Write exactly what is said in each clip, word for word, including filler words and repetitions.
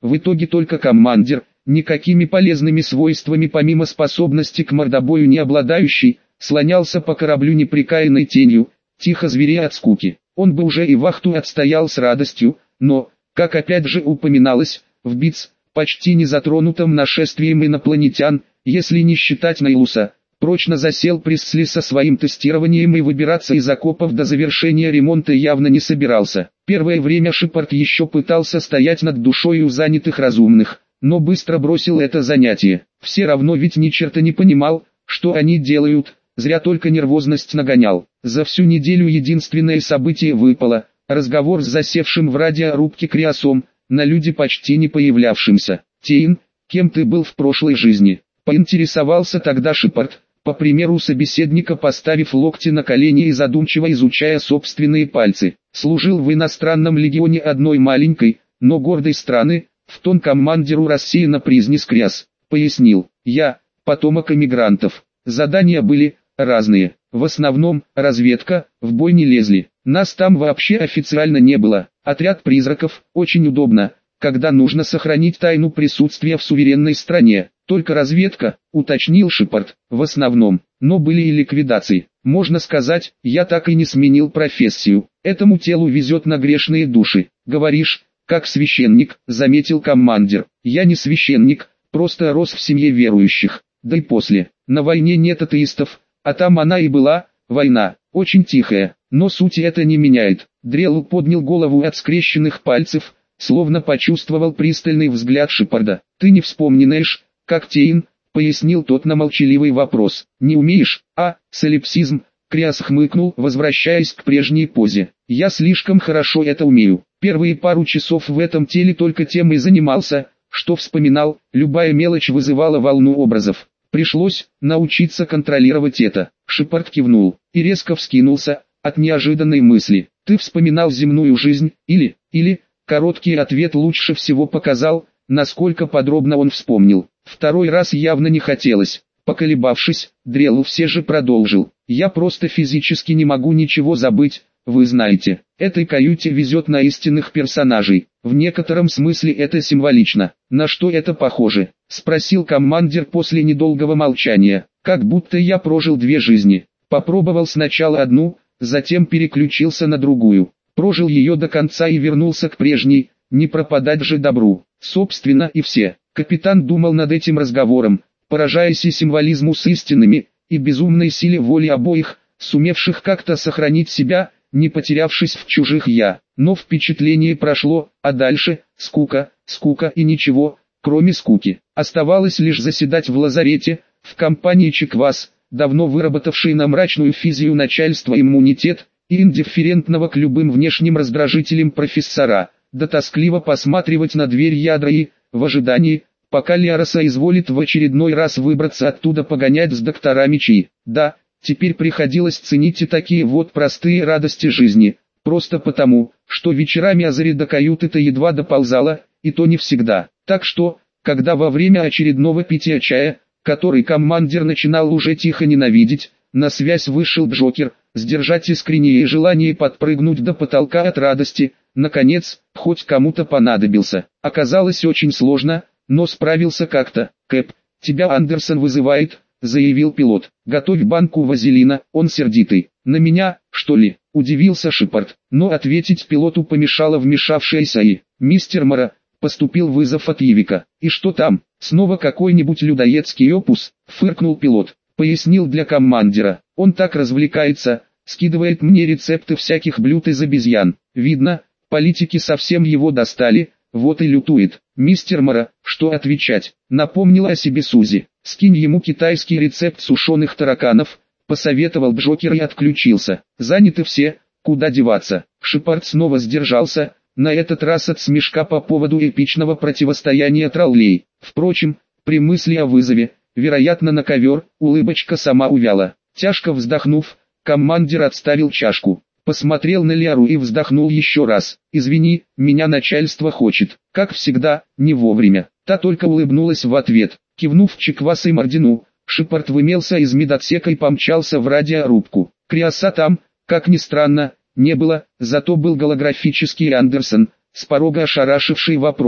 В итоге только командир, никакими полезными свойствами помимо способности к мордобою не обладающий, слонялся по кораблю непрекаянной тенью, тихо зверея от скуки. Он бы уже и вахту отстоял с радостью, но, как опять же упоминалось, в Биц, почти не затронутом нашествием инопланетян, если не считать Нейлуса, прочно засел Пресли со своим тестированием и выбираться из окопов до завершения ремонта явно не собирался. Первое время Шепард еще пытался стоять над душой у занятых разумных, но быстро бросил это занятие. Все равно ведь ни черта не понимал, что они делают, зря только нервозность нагонял. За всю неделю единственное событие выпало – разговор с засевшим в радиорубке Криосом, на люди почти не появлявшимся. «Тейн, кем ты был в прошлой жизни?» – поинтересовался тогда Шепард, по примеру собеседника поставив локти на колени и задумчиво изучая собственные пальцы. «Служил в иностранном легионе одной маленькой, но гордой страны», – в тон командиру рассеянно произнес Криос. Пояснил: «Я – потомок эмигрантов. Задания были разные. В основном, разведка, в бой не лезли. Нас там вообще официально не было. Отряд призраков, очень удобно, когда нужно сохранить тайну присутствия в суверенной стране. Только разведка», — уточнил Шепард, — «в основном. Но были и ликвидации. Можно сказать, я так и не сменил профессию. Этому телу везет на грешные души». «Говоришь, как священник», — заметил командир. «Я не священник, просто рос в семье верующих. Да и после. На войне нет атеистов, а там она и была, война, очень тихая, но сути это не меняет». Дрелл поднял голову от скрещенных пальцев, словно почувствовал пристальный взгляд Шепарда. «Ты не вспомнишь, как Тейн», — пояснил тот на молчаливый вопрос. «Не умеешь?» «А, солипсизм», — Криос хмыкнул, возвращаясь к прежней позе. «Я слишком хорошо это умею. Первые пару часов в этом теле только тем и занимался, что вспоминал, любая мелочь вызывала волну образов. Пришлось научиться контролировать это». Шепард кивнул и резко вскинулся от неожиданной мысли. «Ты вспоминал земную жизнь, или, или...» Короткий ответ лучше всего показал, насколько подробно он вспомнил. Второй раз явно не хотелось. Поколебавшись, Дрелл все же продолжил: «Я просто физически не могу ничего забыть, вы знаете. Этой каюте везет на истинных персонажей. В некотором смысле это символично». «На что это похоже?» — спросил командир после недолгого молчания. «Как будто я прожил две жизни. Попробовал сначала одну, затем переключился на другую. Прожил ее до конца и вернулся к прежней, не пропадать же добру. Собственно и все». Капитан думал над этим разговором, поражаясь и символизму с истинными, и безумной силе воли обоих, сумевших как-то сохранить себя, не потерявшись в чужих «я». Но впечатление прошло, а дальше – скука, скука и ничего, кроме скуки. Оставалось лишь заседать в лазарете, в компании Чеквас, давно выработавшей на мрачную физию начальства иммунитет, и индифферентного к любым внешним раздражителям профессора, да тоскливо посматривать на дверь ядра и, в ожидании, пока Лиароса изволит в очередной раз выбраться оттуда погонять с докторами чаи. Да, теперь приходилось ценить и такие вот простые радости жизни, просто потому, что вечерами Азари до каюты-то едва доползала, и то не всегда. Так что, когда во время очередного питья чая, который командир начинал уже тихо ненавидеть, на связь вышел Джокер, сдержать искреннее желание подпрыгнуть до потолка от радости, наконец, хоть кому-то понадобился. Оказалось очень сложно, но справился как-то. «Кэп, тебя Андерсон вызывает», — заявил пилот. «Готовь банку вазелина, он сердитый». «На меня, что ли?» — удивился Шепард. Но ответить пилоту помешала вмешавшаяся и «Мистер Мора», поступил вызов от Ивика. «И что там? Снова какой-нибудь людоедский опус?» — фыркнул пилот. Пояснил для командира. «Он так развлекается, скидывает мне рецепты всяких блюд из обезьян. Видно, политики совсем его достали, вот и лютует». «Мистер Мора, что отвечать?» — напомнила о себе Сузи. «Скинь ему китайский рецепт сушеных тараканов», — посоветовал Джокер и отключился. «Заняты все, куда деваться». Шепард снова сдержался, на этот раз от смешка по поводу эпичного противостояния троллей. Впрочем, при мысли о вызове, вероятно на ковер, улыбочка сама увяла. Тяжко вздохнув, командир отставил чашку, посмотрел на Лиару и вздохнул еще раз. «Извини, меня начальство хочет». Как всегда, не вовремя. Та только улыбнулась в ответ. Кивнув Чеквас и Мардину, Шепард вымелся из медотсека и помчался в радиорубку. Криоса там, как ни странно, не было, зато был голографический Андерсон, с порога ошарашивший вопросом.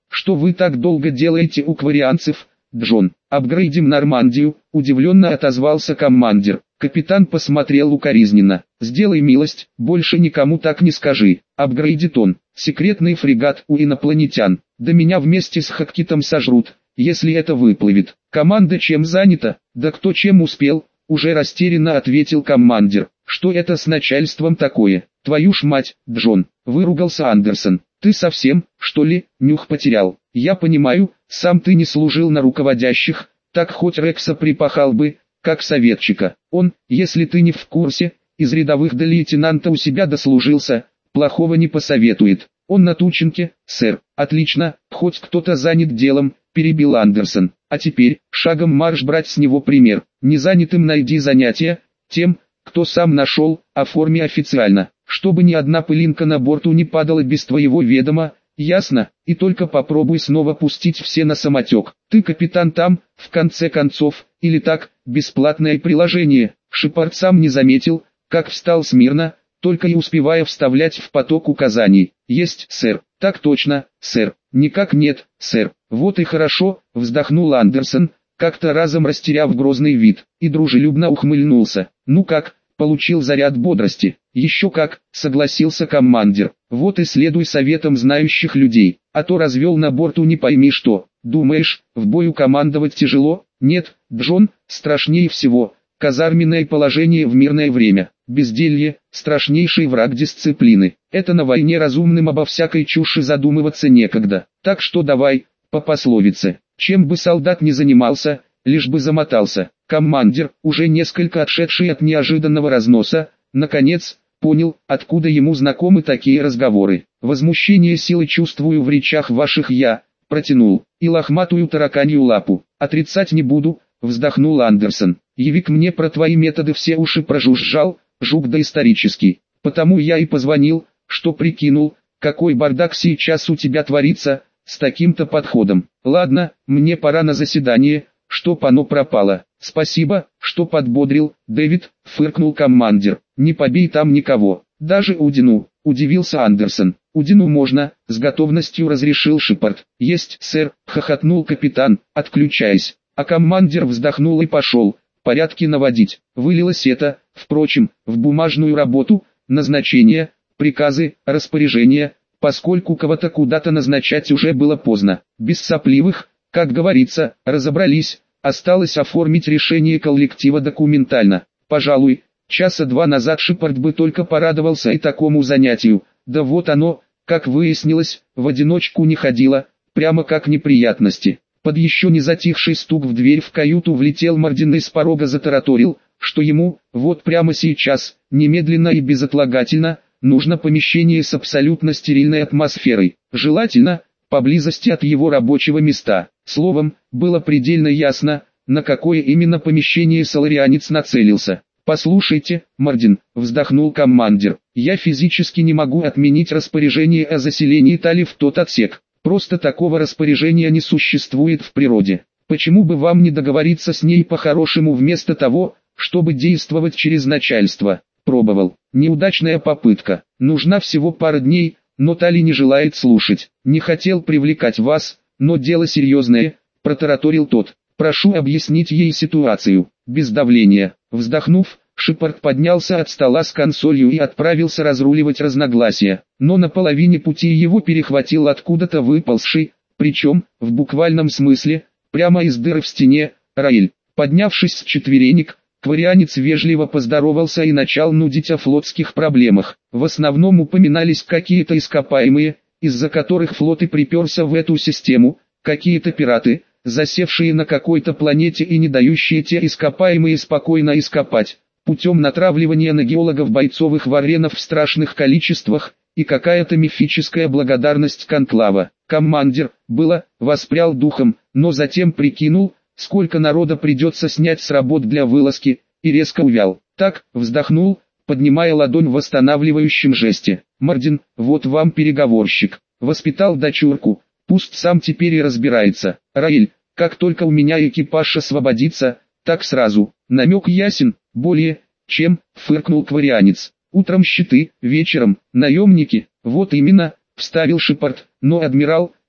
Что вы так долго делаете у кварианцев, Джон? Апгрейдим Нормандию, удивленно отозвался командир. Капитан посмотрел укоризненно. Сделай милость, больше никому так не скажи. Апгрейдит он. Секретный фрегат у инопланетян. Да меня вместе с Хаккитом сожрут, если это выплывет. Команда чем занята? Да кто чем успел? Уже растерянно ответил командир. Что это с начальством такое? Твою ж мать, Джон, выругался Андерсон. Ты совсем, что ли, нюх потерял? Я понимаю, сам ты не служил на руководящих, так хоть Рекса припахал бы, как советчика. Он, если ты не в курсе, из рядовых до лейтенанта у себя дослужился, плохого не посоветует. Он на Тучинке, сэр. Отлично, хоть кто-то занят делом, перебил Андерсон. А теперь, шагом марш брать с него пример. Незанятым найди занятия, тем, кто сам нашел, оформи официально, чтобы ни одна пылинка на борту не падала без твоего ведома, ясно? И только попробуй снова пустить все на самотек. Ты капитан там, в конце концов, или так, бесплатное приложение. Шепард сам не заметил, как встал смирно, только и успевая вставлять в поток указаний. Есть, сэр. Так точно, сэр. Никак нет, сэр. Вот и хорошо, вздохнул Андерсон, как-то разом растеряв грозный вид, и дружелюбно ухмыльнулся. Ну как, получил заряд бодрости? Еще как, согласился командир. Вот и следуй советам знающих людей, а то развел на борту не пойми что. Думаешь, в бою командовать тяжело? Нет, Джон, страшнее всего казарменное положение в мирное время. Безделье – страшнейший враг дисциплины. Это на войне разумным обо всякой чуши задумываться некогда. Так что давай, по пословице, чем бы солдат ни занимался, лишь бы замотался. Командир, уже несколько отшедший от неожиданного разноса, наконец, понял, откуда ему знакомы такие разговоры. Возмущение силы чувствую в речах ваших я, протянул, и лохматую тараканью лапу. Отрицать не буду, вздохнул Андерсон. Явик мне про твои методы все уши прожужжал, жук доисторический. Потому я и позвонил, что прикинул, какой бардак сейчас у тебя творится, с таким-то подходом. Ладно, мне пора на заседание, чтоб оно пропало. Спасибо, что подбодрил, Дэвид, фыркнул командир. Не побей там никого, даже Удину, удивился Андерсон. Удину можно, с готовностью разрешил Шепард. Есть, сэр, хохотнул капитан, отключаясь. А командир вздохнул и пошел, порядки наводить. Вылилось это, впрочем, в бумажную работу, назначения, приказы, распоряжения, поскольку кого-то куда-то назначать уже было поздно. Без сопливых, как говорится, разобрались, осталось оформить решение коллектива документально. Пожалуй, часа два назад Шепард бы только порадовался и такому занятию, да вот оно, как выяснилось, в одиночку не ходило, прямо как неприятности. Под еще не затихший стук в дверь в каюту влетел Мардин и с порога затараторил, что ему, вот прямо сейчас, немедленно и безотлагательно, нужно помещение с абсолютно стерильной атмосферой, желательно, поблизости от его рабочего места. Словом, было предельно ясно, на какое именно помещение соларианец нацелился. «Послушайте, Мардин», — вздохнул командир, — «я физически не могу отменить распоряжение о заселении Тали в тот отсек. Просто такого распоряжения не существует в природе. Почему бы вам не договориться с ней по-хорошему вместо того, чтобы действовать через начальство? Пробовал. Неудачная попытка. Нужна всего пара дней, но Тали не желает слушать. Не хотел привлекать вас, но дело серьезное», — протараторил тот. «Прошу объяснить ей ситуацию». Без давления. Вздохнув, Шепард поднялся от стола с консолью и отправился разруливать разногласия. Но на половине пути его перехватил откуда-то выползший, причем, в буквальном смысле, прямо из дыры в стене, Раэль. Поднявшись с четверенек, кварианец вежливо поздоровался и начал нудить о флотских проблемах. В основном упоминались какие-то ископаемые, из-за которых флот и приперся в эту систему, какие-то пираты, засевшие на какой-то планете и не дающие те ископаемые спокойно ископать, путем натравливания на геологов бойцовых варенов в страшных количествах, и какая-то мифическая благодарность конклава. Командир, было, воспрял духом, но затем прикинул, сколько народа придется снять с работ для вылазки, и резко увял. Так, вздохнул, поднимая ладонь в восстанавливающем жесте. «Мардин, вот вам переговорщик. Воспитал дочурку, пусть сам теперь и разбирается. Раэль, как только у меня экипаж освободится, так сразу». Намек ясен, более, чем, фыркнул кварианец. «Утром щиты, вечером, наемники». «Вот именно», — вставил Шепард, — «но, адмирал,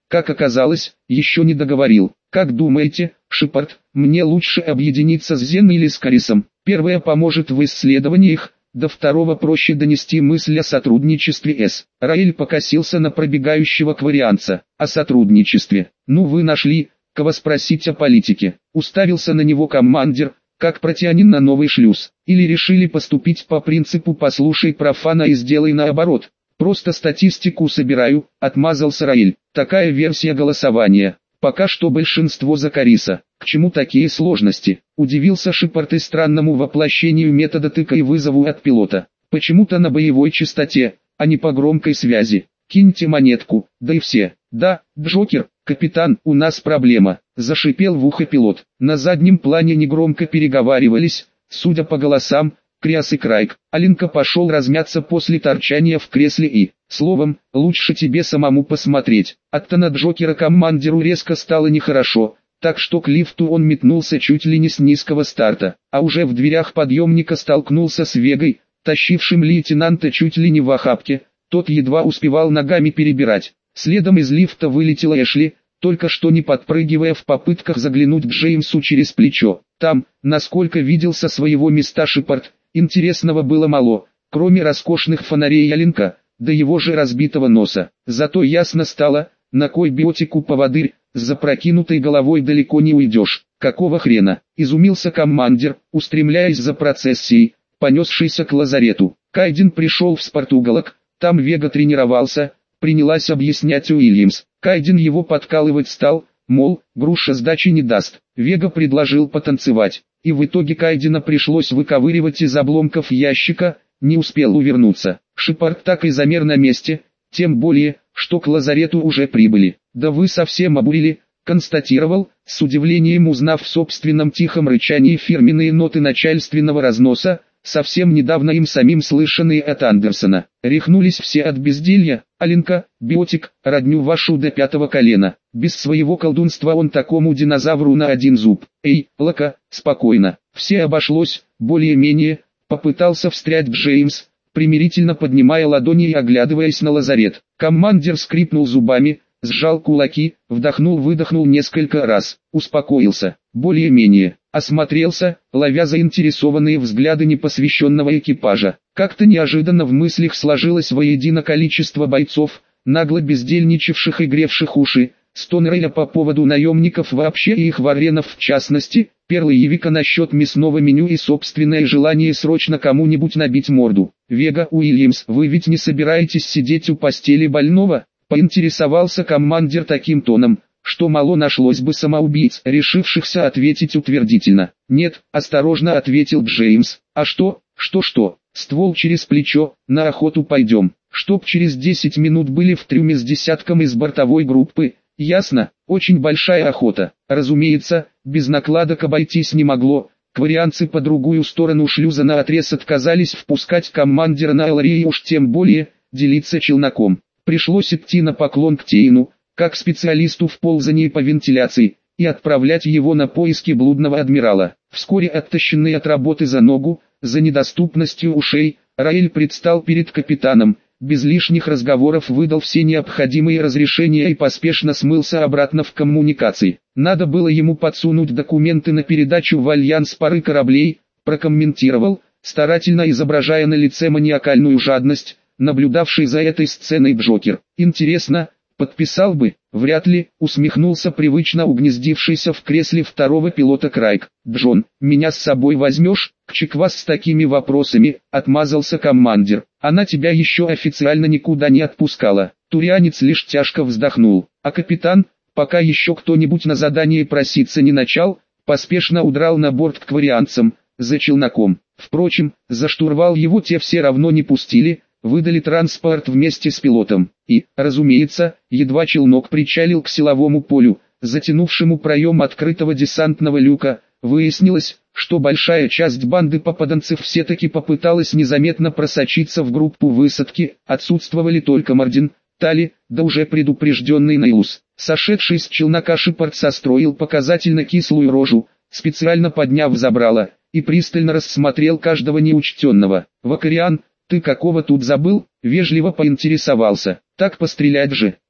как оказалось, еще не договорил. Как думаете, Шепард, мне лучше объединиться с Зен или с Карисом? Первое поможет в исследованиях, до второго проще донести мысль о сотрудничестве с. Раэль покосился на пробегающего кварианца. О сотрудничестве. Ну вы нашли, кого спросить о политике. Уставился на него командир, как протянин на новый шлюз. Или решили поступить по принципу «послушай профана и сделай наоборот». Просто статистику собираю, отмазался Раэль. Такая версия голосования. Пока что большинство за Кариса. К чему такие сложности? Удивился Шепард и странному воплощению метода тыка и вызову от пилота. Почему-то на боевой частоте, а не по громкой связи. Киньте монетку, да и все. Да, Джокер, капитан, у нас проблема. Зашипел в ухо пилот. На заднем плане негромко переговаривались, судя по голосам, Криас и Крайк. Аленка пошел размяться после торчания в кресле и, словом, лучше тебе самому посмотреть. От-то на Джокера командиру резко стало нехорошо, так что к лифту он метнулся чуть ли не с низкого старта, а уже в дверях подъемника столкнулся с Вегой, тащившим лейтенанта чуть ли не в охапке. Тот едва успевал ногами перебирать. Следом из лифта вылетела Эшли, только что не подпрыгивая в попытках заглянуть к Джеймсу через плечо. Там, насколько видел со своего места Шепард, интересного было мало, кроме роскошных фонарей Аленка, да его же разбитого носа. Зато ясно стало, на кой биотику поводырь, с запрокинутой головой далеко не уйдешь. Какого хрена? Изумился командир, устремляясь за процессией, понесшийся к лазарету. Кайден пришел в спортуголок, там Вега тренировался, принялась объяснять Уильямс. Кайден его подкалывать стал, мол, груша сдачи не даст. Вега предложил потанцевать, и в итоге Кайдена пришлось выковыривать из обломков ящика, не успел увернуться. Шепард так и замер на месте, тем более, что к лазарету уже прибыли. «Да вы совсем обурили», констатировал, с удивлением узнав в собственном тихом рычании фирменные ноты начальственного разноса, совсем недавно им самим слышанные от Андерсона. Рехнулись все от безделья. Аленка, биотик, родню вашу до пятого колена. Без своего колдунства он такому динозавру на один зуб. Эй, Лока, спокойно. Все обошлось, более-менее, попытался встрять Джеймс, примирительно поднимая ладони и оглядываясь на лазарет. Командир скрипнул зубами, сжал кулаки, вдохнул-выдохнул несколько раз, успокоился, более-менее, осмотрелся, ловя заинтересованные взгляды непосвященного экипажа. Как-то неожиданно в мыслях сложилось воедино количество бойцов, нагло бездельничавших и гревших уши, стон Рэя по поводу наемников вообще и их варенов в частности, перлы Евика насчет мясного меню и собственное желание срочно кому-нибудь набить морду. Вега, Уильямс, вы ведь не собираетесь сидеть у постели больного? Поинтересовался командир таким тоном, что мало нашлось бы самоубийц, решившихся ответить утвердительно. «Нет», — осторожно ответил Джеймс. «А что, что-что, ствол через плечо, на охоту пойдем, чтоб через десять минут были в трюме с десятком из бортовой группы, ясно, очень большая охота». Разумеется, без накладок обойтись не могло, кварианцы по другую сторону шлюза наотрез отказались впускать командира на Эларе и уж тем более, делиться челноком. Пришлось идти на поклон к Тейну, как специалисту в ползании по вентиляции, и отправлять его на поиски блудного адмирала. Вскоре оттащенный от работы за ногу, за недоступностью ушей, Раэль предстал перед капитаном, без лишних разговоров выдал все необходимые разрешения и поспешно смылся обратно в коммуникации. Надо было ему подсунуть документы на передачу в Альянс пары кораблей, прокомментировал, старательно изображая на лице маниакальную жадность, наблюдавший за этой сценой Джокер. Интересно, подписал бы? Вряд ли, усмехнулся привычно угнездившийся в кресле второго пилота Крайк. «Джон, меня с собой возьмешь?» «К чеквас с такими вопросами», — отмазался командир. «Она тебя еще официально никуда не отпускала». Турианец лишь тяжко вздохнул. А капитан, пока еще кто-нибудь на задание проситься не начал, поспешно удрал на борт к кварианцам, за челноком. Впрочем, за штурвал его те все равно не пустили, выдали транспорт вместе с пилотом, и, разумеется, едва челнок причалил к силовому полю, затянувшему проем открытого десантного люка, выяснилось, что большая часть банды попаданцев все-таки попыталась незаметно просочиться в группу высадки, отсутствовали только Мардин, Тали, да уже предупрежденный Нейлус. Сошедший с челнока Шепард состроил показательно кислую рожу, специально подняв забрало, и пристально рассмотрел каждого неучтенного. «Вакариан, ты какого тут забыл?» — вежливо поинтересовался. «Так пострелять же».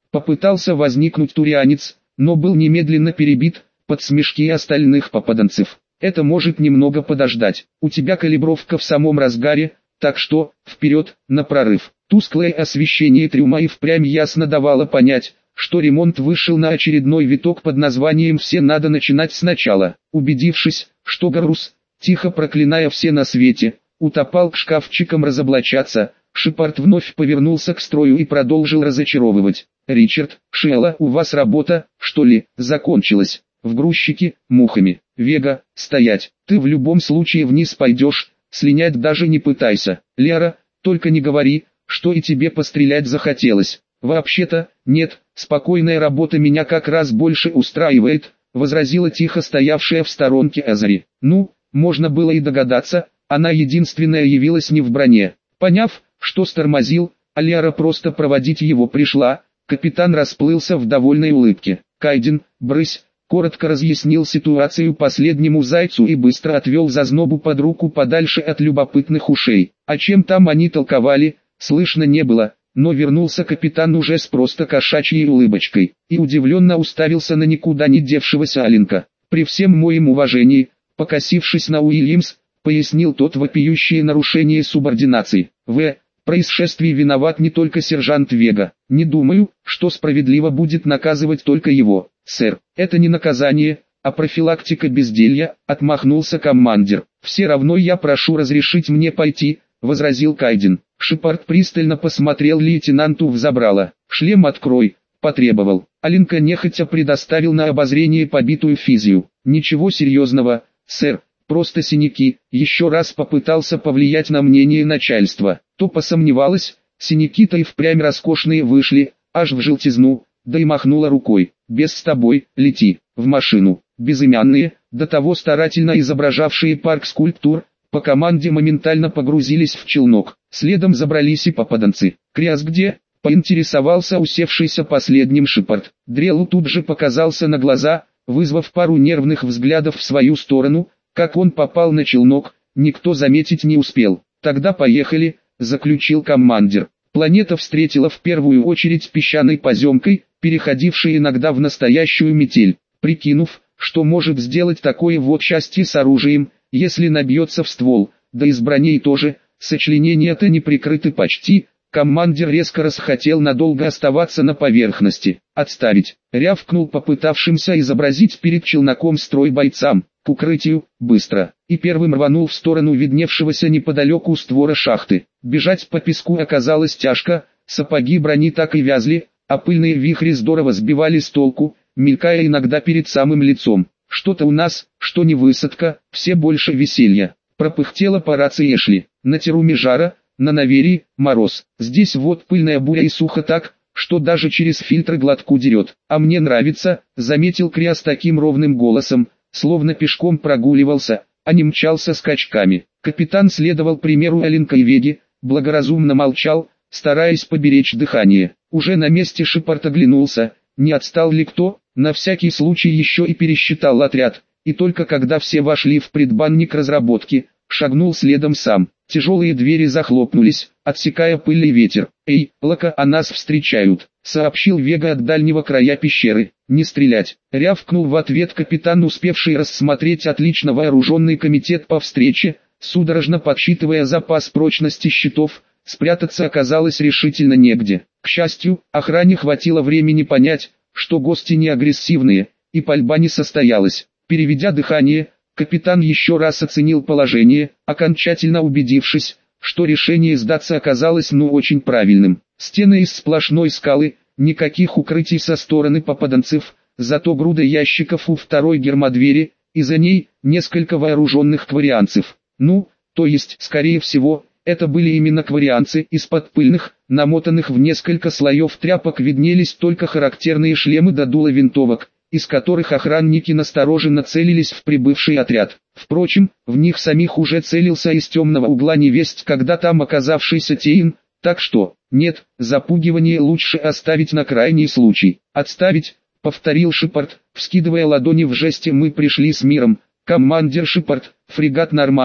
Попытался возникнуть турианец, но был немедленно перебит под смешки остальных попаданцев. Это может немного подождать. У тебя калибровка в самом разгаре, так что, вперед, на прорыв. Тусклое освещение трюма и впрямь ясно давало понять, что ремонт вышел на очередной виток под названием «Все надо начинать сначала». Убедившись, что груз, тихо проклиная все на свете, утопал к шкафчикам разоблачаться, Шепард вновь повернулся к строю и продолжил разочаровывать. «Ричард, Шелла, у вас работа, что ли, закончилась? В грузчике, мухами. Вега, стоять, ты в любом случае вниз пойдешь, слинять даже не пытайся. Лера, только не говори, что и тебе пострелять захотелось. Вообще-то, нет, спокойная работа меня как раз больше устраивает», возразила тихо стоявшая в сторонке Азари. Ну, можно было и догадаться, она единственная явилась не в броне. Поняв, что стормозил, а Лера просто проводить его пришла, капитан расплылся в довольной улыбке. «Кайден, брысь», коротко разъяснил ситуацию последнему зайцу и быстро отвел зазнобу под руку подальше от любопытных ушей. О чем там они толковали, слышно не было, но вернулся капитан уже с просто кошачьей улыбочкой, и удивленно уставился на никуда не девшегося Аленка. «При всем моем уважении», покосившись на Уильямс, пояснил тот вопиющее нарушение субординации. «В происшествии виноват не только сержант Вега. Не думаю, что справедливо будет наказывать только его, сэр. Это не наказание, а профилактика безделья», отмахнулся командир. «Все равно я прошу разрешить мне пойти», возразил Кайден. Шепард пристально посмотрел лейтенанту в забрало. «Шлем открой», потребовал. Аленка нехотя предоставил на обозрение побитую физию. «Ничего серьезного, сэр, просто синяки». Еще раз попытался повлиять на мнение начальства. То посомневалась, синяки-то и впрямь роскошные вышли, аж в желтизну, да и махнула рукой. «Без с тобой, лети, в машину». Безымянные, до того старательно изображавшие парк скульптур, по команде моментально погрузились в челнок. Следом забрались и попаданцы. «Криас где?» — поинтересовался усевшийся последним Шепард. Дрелу тут же показался на глаза, вызвав пару нервных взглядов в свою сторону. Как он попал на челнок, никто заметить не успел. «Тогда поехали», — заключил командир. Планета встретила в первую очередь песчаной поземкой, переходившей иногда в настоящую метель. Прикинув, что может сделать такое вот счастье с оружием, если набьется в ствол, да и с броней тоже, сочленения-то не прикрыты почти, командир резко расхотел надолго оставаться на поверхности. «Отставить!» — рявкнул попытавшимся изобразить перед челноком строй бойцам. «К укрытию, быстро!» И первым рванул в сторону видневшегося неподалеку створа шахты. Бежать по песку оказалось тяжко, сапоги брони так и вязли, а пыльные вихри здорово сбивали с толку, мелькая иногда перед самым лицом. «Что-то у нас, что не высадка, все больше веселья», — пропыхтела по рации Эшли. «На Теруме жара, на Наверии мороз. Здесь вот пыльная буря и сухо так, что даже через фильтры глотку дерет. А мне нравится», — заметил Криас таким ровным голосом, словно пешком прогуливался, а не мчался скачками. Капитан следовал примеру Аленка и Веги, благоразумно молчал, стараясь поберечь дыхание. Уже на месте Шепард оглянулся, не отстал ли кто, на всякий случай еще и пересчитал отряд, и только когда все вошли в предбанник разработки, шагнул следом сам. Тяжелые двери захлопнулись, отсекая пыль и ветер. «Эй, Лока, а нас встречают», — сообщил Вега от дальнего края пещеры. «Не стрелять», — рявкнул в ответ капитан, успевший рассмотреть отлично вооруженный комитет по встрече, судорожно подсчитывая запас прочности щитов. Спрятаться оказалось решительно негде. К счастью, охране хватило времени понять, что гости не агрессивные, и пальба не состоялась. Переведя дыхание, капитан еще раз оценил положение, окончательно убедившись, что решение сдаться оказалось ну очень правильным. Стены из сплошной скалы, никаких укрытий со стороны попаданцев, зато груда ящиков у второй гермодвери, и за ней несколько вооруженных кварианцев. Ну, то есть, скорее всего, это были именно кварианцы. Из-под пыльных, намотанных в несколько слоев тряпок виднелись только характерные шлемы до дула винтовок, из которых охранники настороженно целились в прибывший отряд. Впрочем, в них самих уже целился из темного угла невесть когда там оказавшийся Тейн, так что, нет, запугивание лучше оставить на крайний случай. «Отставить», — повторил Шепард, вскидывая ладони в жесте «Мы пришли с миром». «Командир Шепард, фрегат Нормандия,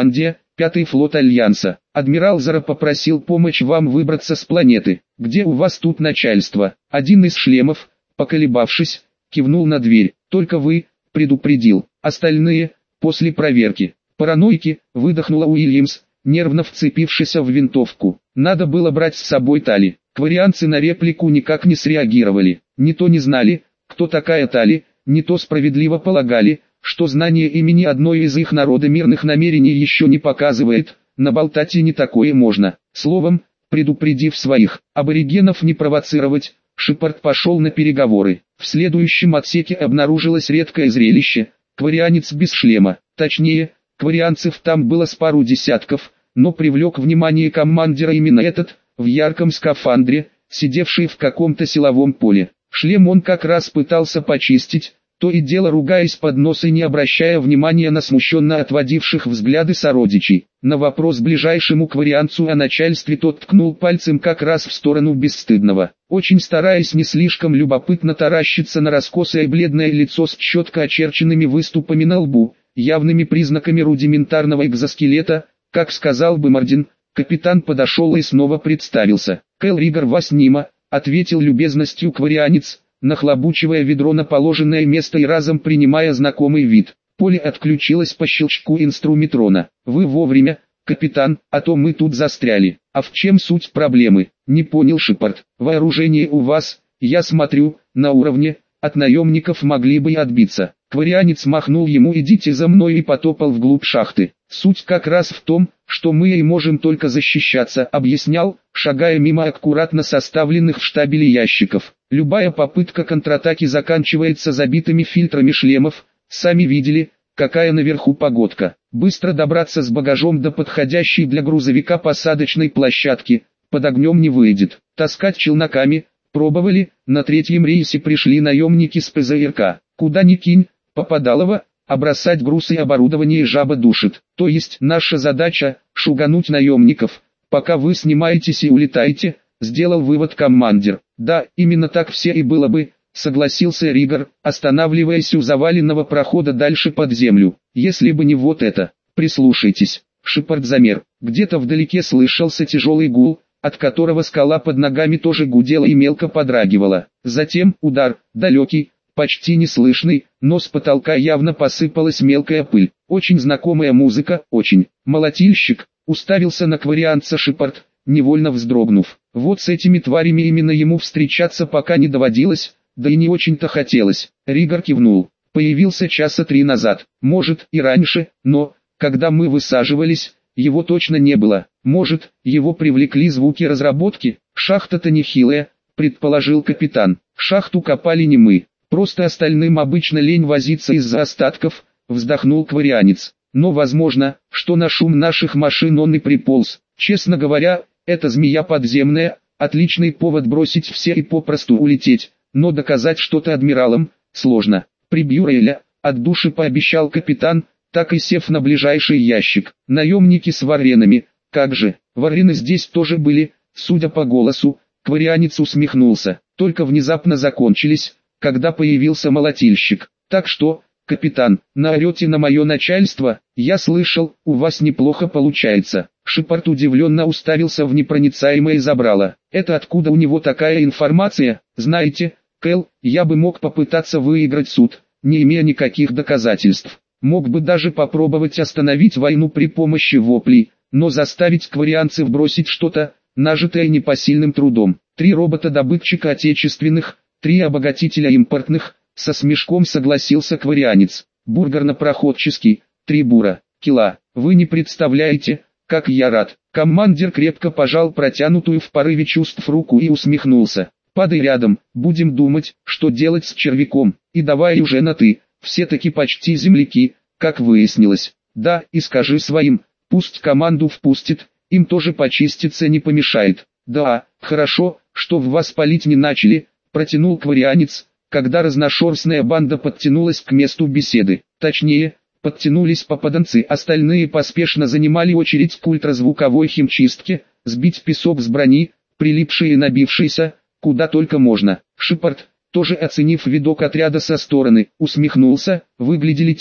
Пятый флот Альянса. Адмирал Зара попросил помочь вам выбраться с планеты. Где у вас тут начальство? Один из шлемов, поколебавшись, кивнул на дверь. Только вы, предупредил. Остальные, после проверки. Паранойки, выдохнула Уильямс, нервно вцепившись в винтовку. Надо было брать с собой Тали. Кварианцы на реплику никак не среагировали. Не то не знали, кто такая Тали, не то справедливо полагали, что знание имени одной из их народа мирных намерений еще не показывает, наболтать и не такое можно. Словом, предупредив своих аборигенов не провоцировать, Шепард пошел на переговоры. В следующем отсеке обнаружилось редкое зрелище – кварианец без шлема. Точнее, кварианцев там было с пару десятков, но привлек внимание командира именно этот, в ярком скафандре, сидевший в каком-то силовом поле. Шлем он как раз пытался почистить, то и дело ругаясь под нос и не обращая внимания на смущенно отводивших взгляды сородичей. На вопрос ближайшему кварианцу о начальстве тот ткнул пальцем как раз в сторону бесстыдного. Очень стараясь не слишком любопытно таращиться на раскосое бледное лицо с четко очерченными выступами на лбу, явными признаками рудиментарного экзоскелета, как сказал бы Мардин, капитан подошел и снова представился. «Кэл Ригар Васнима», — ответил любезностью кварианец, нахлобучивая ведро на положенное место и разом принимая знакомый вид. Поле отключилось по щелчку инструментрона. «Вы вовремя, капитан, а то мы тут застряли». «А в чем суть проблемы?» — не понял Шепард. «Вооружение у вас, я смотрю, на уровне, от наемников могли бы и отбиться». Кварианец махнул ему «идите за мной» и потопал вглубь шахты. «Суть как раз в том, что мы и можем только защищаться», — объяснял, шагая мимо аккуратно составленных в штабеле ящиков. «Любая попытка контратаки заканчивается забитыми фильтрами шлемов, сами видели, какая наверху погодка. Быстро добраться с багажом до подходящей для грузовика посадочной площадки, под огнем не выйдет. Таскать челноками, пробовали, на третьем рейсе пришли наемники с ПЗРК. Куда ни кинь, попадалово, а бросать груз и оборудование жаба душит. То есть наша задача – шугануть наемников, пока вы снимаетесь и улетаете», – сделал вывод командир. «Да, именно так все и было бы», – согласился Ригар, останавливаясь у заваленного прохода дальше под землю. «Если бы не вот это, прислушайтесь». Шепард замер. Где-то вдалеке слышался тяжелый гул, от которого скала под ногами тоже гудела и мелко подрагивала. Затем удар, далекий, почти неслышный, но с потолка явно посыпалась мелкая пыль. Очень знакомая музыка, очень. Молотильщик, уставился на кварианца Шепард, невольно вздрогнув. Вот с этими тварями именно ему встречаться пока не доводилось, да и не очень-то хотелось. Ригар кивнул. Появился часа три назад, может и раньше, но, когда мы высаживались, его точно не было. Может, его привлекли звуки разработки? Шахта-то нехилая, предположил капитан. Шахту копали не мы. Просто остальным обычно лень возиться из-за остатков, вздохнул кварианец. Но возможно, что на шум наших машин он и приполз. Честно говоря, эта змея подземная, отличный повод бросить все и попросту улететь, но доказать что-то адмиралам, сложно. Прибью Рейля, от души пообещал капитан, так и сев на ближайший ящик. Наемники с варенами, как же, варены здесь тоже были, судя по голосу, кварианец усмехнулся. Только внезапно закончились, когда появился молотильщик. Так что, капитан, наорете на мое начальство? Я слышал, у вас неплохо получается. Шепард удивленно уставился в непроницаемое забрало. Это откуда у него такая информация? Знаете, Кэл, я бы мог попытаться выиграть суд, не имея никаких доказательств. Мог бы даже попробовать остановить войну при помощи воплей, но заставить кварианцев бросить что-то, нажитое непосильным трудом. Три робота-добытчика отечественных, три обогатителя импортных, со смешком согласился кварианец. Бургерно-проходческий, три бура, кила. Вы не представляете, как я рад. Командир крепко пожал протянутую в порыве чувств руку и усмехнулся. Падай рядом, будем думать, что делать с червяком. И давай уже на «ты», все-таки почти земляки, как выяснилось. Да, и скажи своим, пусть команду впустит, им тоже почиститься не помешает. Да, хорошо, что в вас палить не начали, протянул кварианец, когда разношерстная банда подтянулась к месту беседы. Точнее, подтянулись попаданцы, остальные поспешно занимали очередь к ультразвуковой химчистке, сбить песок с брони, прилипший и набившийся, куда только можно. Шепард, тоже оценив видок отряда со стороны, усмехнулся. Выглядели те,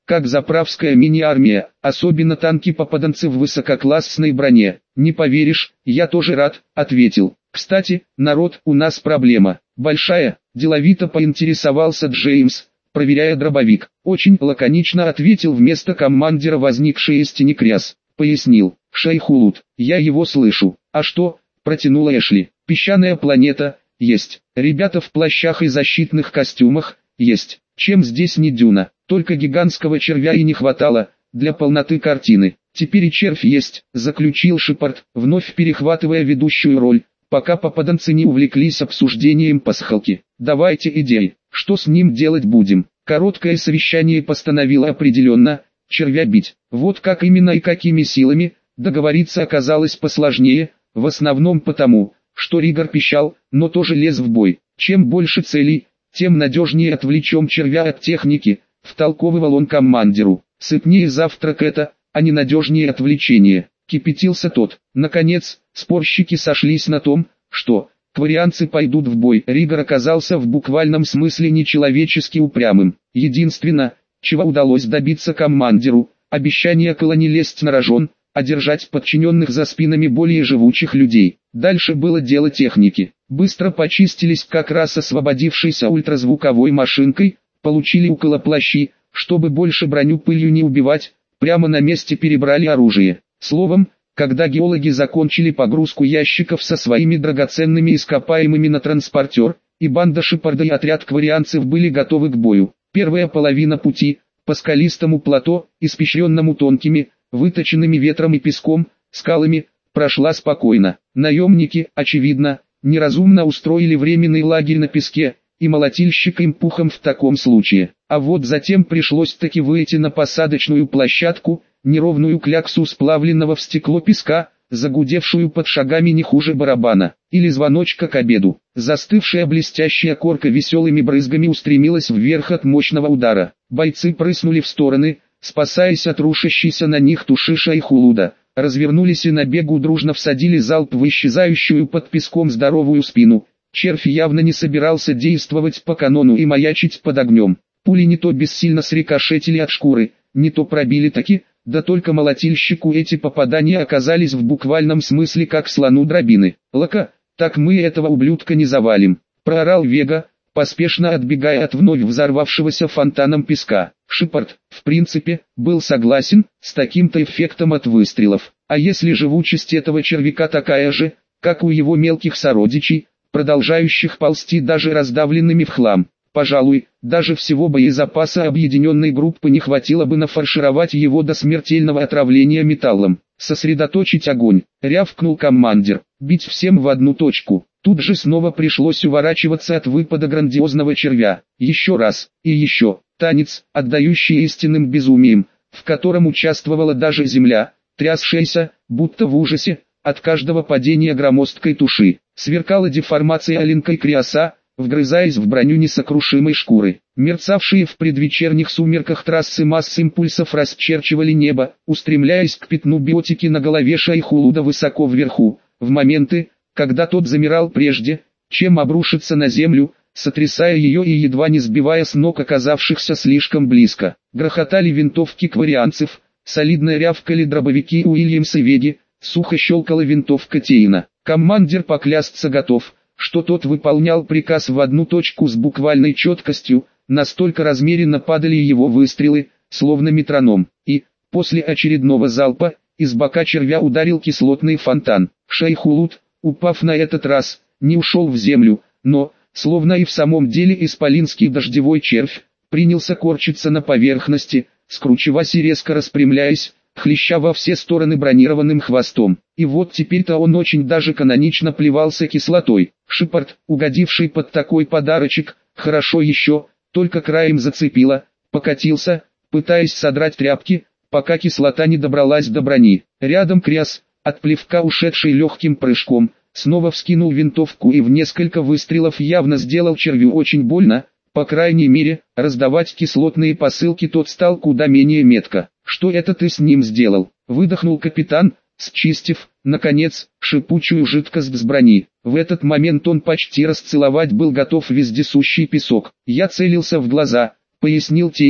как заправская мини-армия, особенно танки-попаданцы в высококлассной броне. Не поверишь, я тоже рад, ответил. Кстати, народ, у нас проблема. Большая, деловито поинтересовался Джеймс, проверяя дробовик. Очень лаконично ответил вместо командира возникший из тени Кряс. Пояснил, Шайхулут, я его слышу. А что? Протянула Эшли. Песчаная планета, есть. Ребята в плащах и защитных костюмах, есть. Чем здесь не дюна? Только гигантского червя и не хватало, для полноты картины. Теперь и червь есть, заключил Шепард, вновь перехватывая ведущую роль, пока попаданцы не увлеклись обсуждением пасхалки. Давайте идеи, что с ним делать будем? Короткое совещание постановило определенно, червя бить. Вот как именно и какими силами, договориться оказалось посложнее, в основном потому, что Ригор пищал, но тоже лез в бой. Чем больше целей, тем надежнее отвлечем червя от техники, втолковывал он командиру. Сытнее завтрак это, а не надежнее отвлечение. Кипятился тот. Наконец, спорщики сошлись на том, что кварианцы пойдут в бой. Ригор оказался в буквальном смысле нечеловечески упрямым. Единственно, чего удалось добиться командиру, обещание Кола не лезть на рожон, а держать подчиненных за спинами более живучих людей. Дальше было дело техники. Быстро почистились как раз освободившейся ультразвуковой машинкой, получили около плащи, чтобы больше броню пылью не убивать, прямо на месте перебрали оружие. Словом, когда геологи закончили погрузку ящиков со своими драгоценными ископаемыми на транспортер, и банда Шепарда и отряд кварианцев были готовы к бою. Первая половина пути, по скалистому плато, испещренному тонкими, выточенными ветром и песком, скалами, прошла спокойно. Наемники, очевидно, неразумно устроили временный лагерь на песке, и молотильщик им пухом в таком случае. А вот затем пришлось таки выйти на посадочную площадку, неровную кляксу сплавленного в стекло песка, загудевшую под шагами не хуже барабана, или звоночка к обеду. Застывшая блестящая корка веселыми брызгами устремилась вверх от мощного удара. Бойцы прыснули в стороны, спасаясь от рушащейся на них туши Шайхулуда, развернулись и на бегу дружно всадили залп в исчезающую под песком здоровую спину. Червь явно не собирался действовать по канону и маячить под огнем. Пули не то бессильно срикошетили от шкуры, не то пробили таки, да только молотильщику эти попадания оказались в буквальном смысле как слону дробины. «Лака, так мы этого ублюдка не завалим», — проорал Вега, поспешно отбегая от вновь взорвавшегося фонтаном песка. Шепард, в принципе, был согласен с таким-то эффектом от выстрелов. А если живучесть этого червяка такая же, как у его мелких сородичей, продолжающих ползти даже раздавленными в хлам? Пожалуй, даже всего боезапаса объединенной группы не хватило бы нафаршировать его до смертельного отравления металлом. «Сосредоточить огонь», — рявкнул командир, — «бить всем в одну точку». Тут же снова пришлось уворачиваться от выпада грандиозного червя. Еще раз, и еще. Танец, отдающий истинным безумием, в котором участвовала даже земля, трясшаяся, будто в ужасе, от каждого падения громоздкой туши. Сверкала деформация оленкой Криоса, вгрызаясь в броню несокрушимой шкуры. Мерцавшие в предвечерних сумерках трассы масс импульсов расчерчивали небо, устремляясь к пятну биотики на голове Шайхулуда высоко вверху, в моменты, когда тот замирал прежде, чем обрушиться на землю, сотрясая ее и едва не сбивая с ног оказавшихся слишком близко. Грохотали винтовки кварианцев, солидно рявкали дробовики Уильямса Веги, сухо щелкала винтовка Тейна. Командир поклясться готов, что тот выполнял приказ в одну точку с буквальной четкостью, настолько размеренно падали его выстрелы, словно метроном, и, после очередного залпа, из бока червя ударил кислотный фонтан. Шайхулуд, упав на этот раз, не ушел в землю, но, словно и в самом деле исполинский дождевой червь, принялся корчиться на поверхности, скручиваясь и резко распрямляясь, хлеща во все стороны бронированным хвостом. И вот теперь-то он очень даже канонично плевался кислотой. Шепард, угодивший под такой подарочек, хорошо еще, только краем зацепило, покатился, пытаясь содрать тряпки, пока кислота не добралась до брони. Рядом Кряс, от плевка ушедший легким прыжком, снова вскинул винтовку и в несколько выстрелов явно сделал червю очень больно. По крайней мере, раздавать кислотные посылки тот стал куда менее метко. «Что это ты с ним сделал?» — выдохнул капитан, счистив, наконец, шипучую жидкость с брони. В этот момент он почти расцеловать был готов вездесущий песок. «Я целился в глаза», — пояснил Тейн,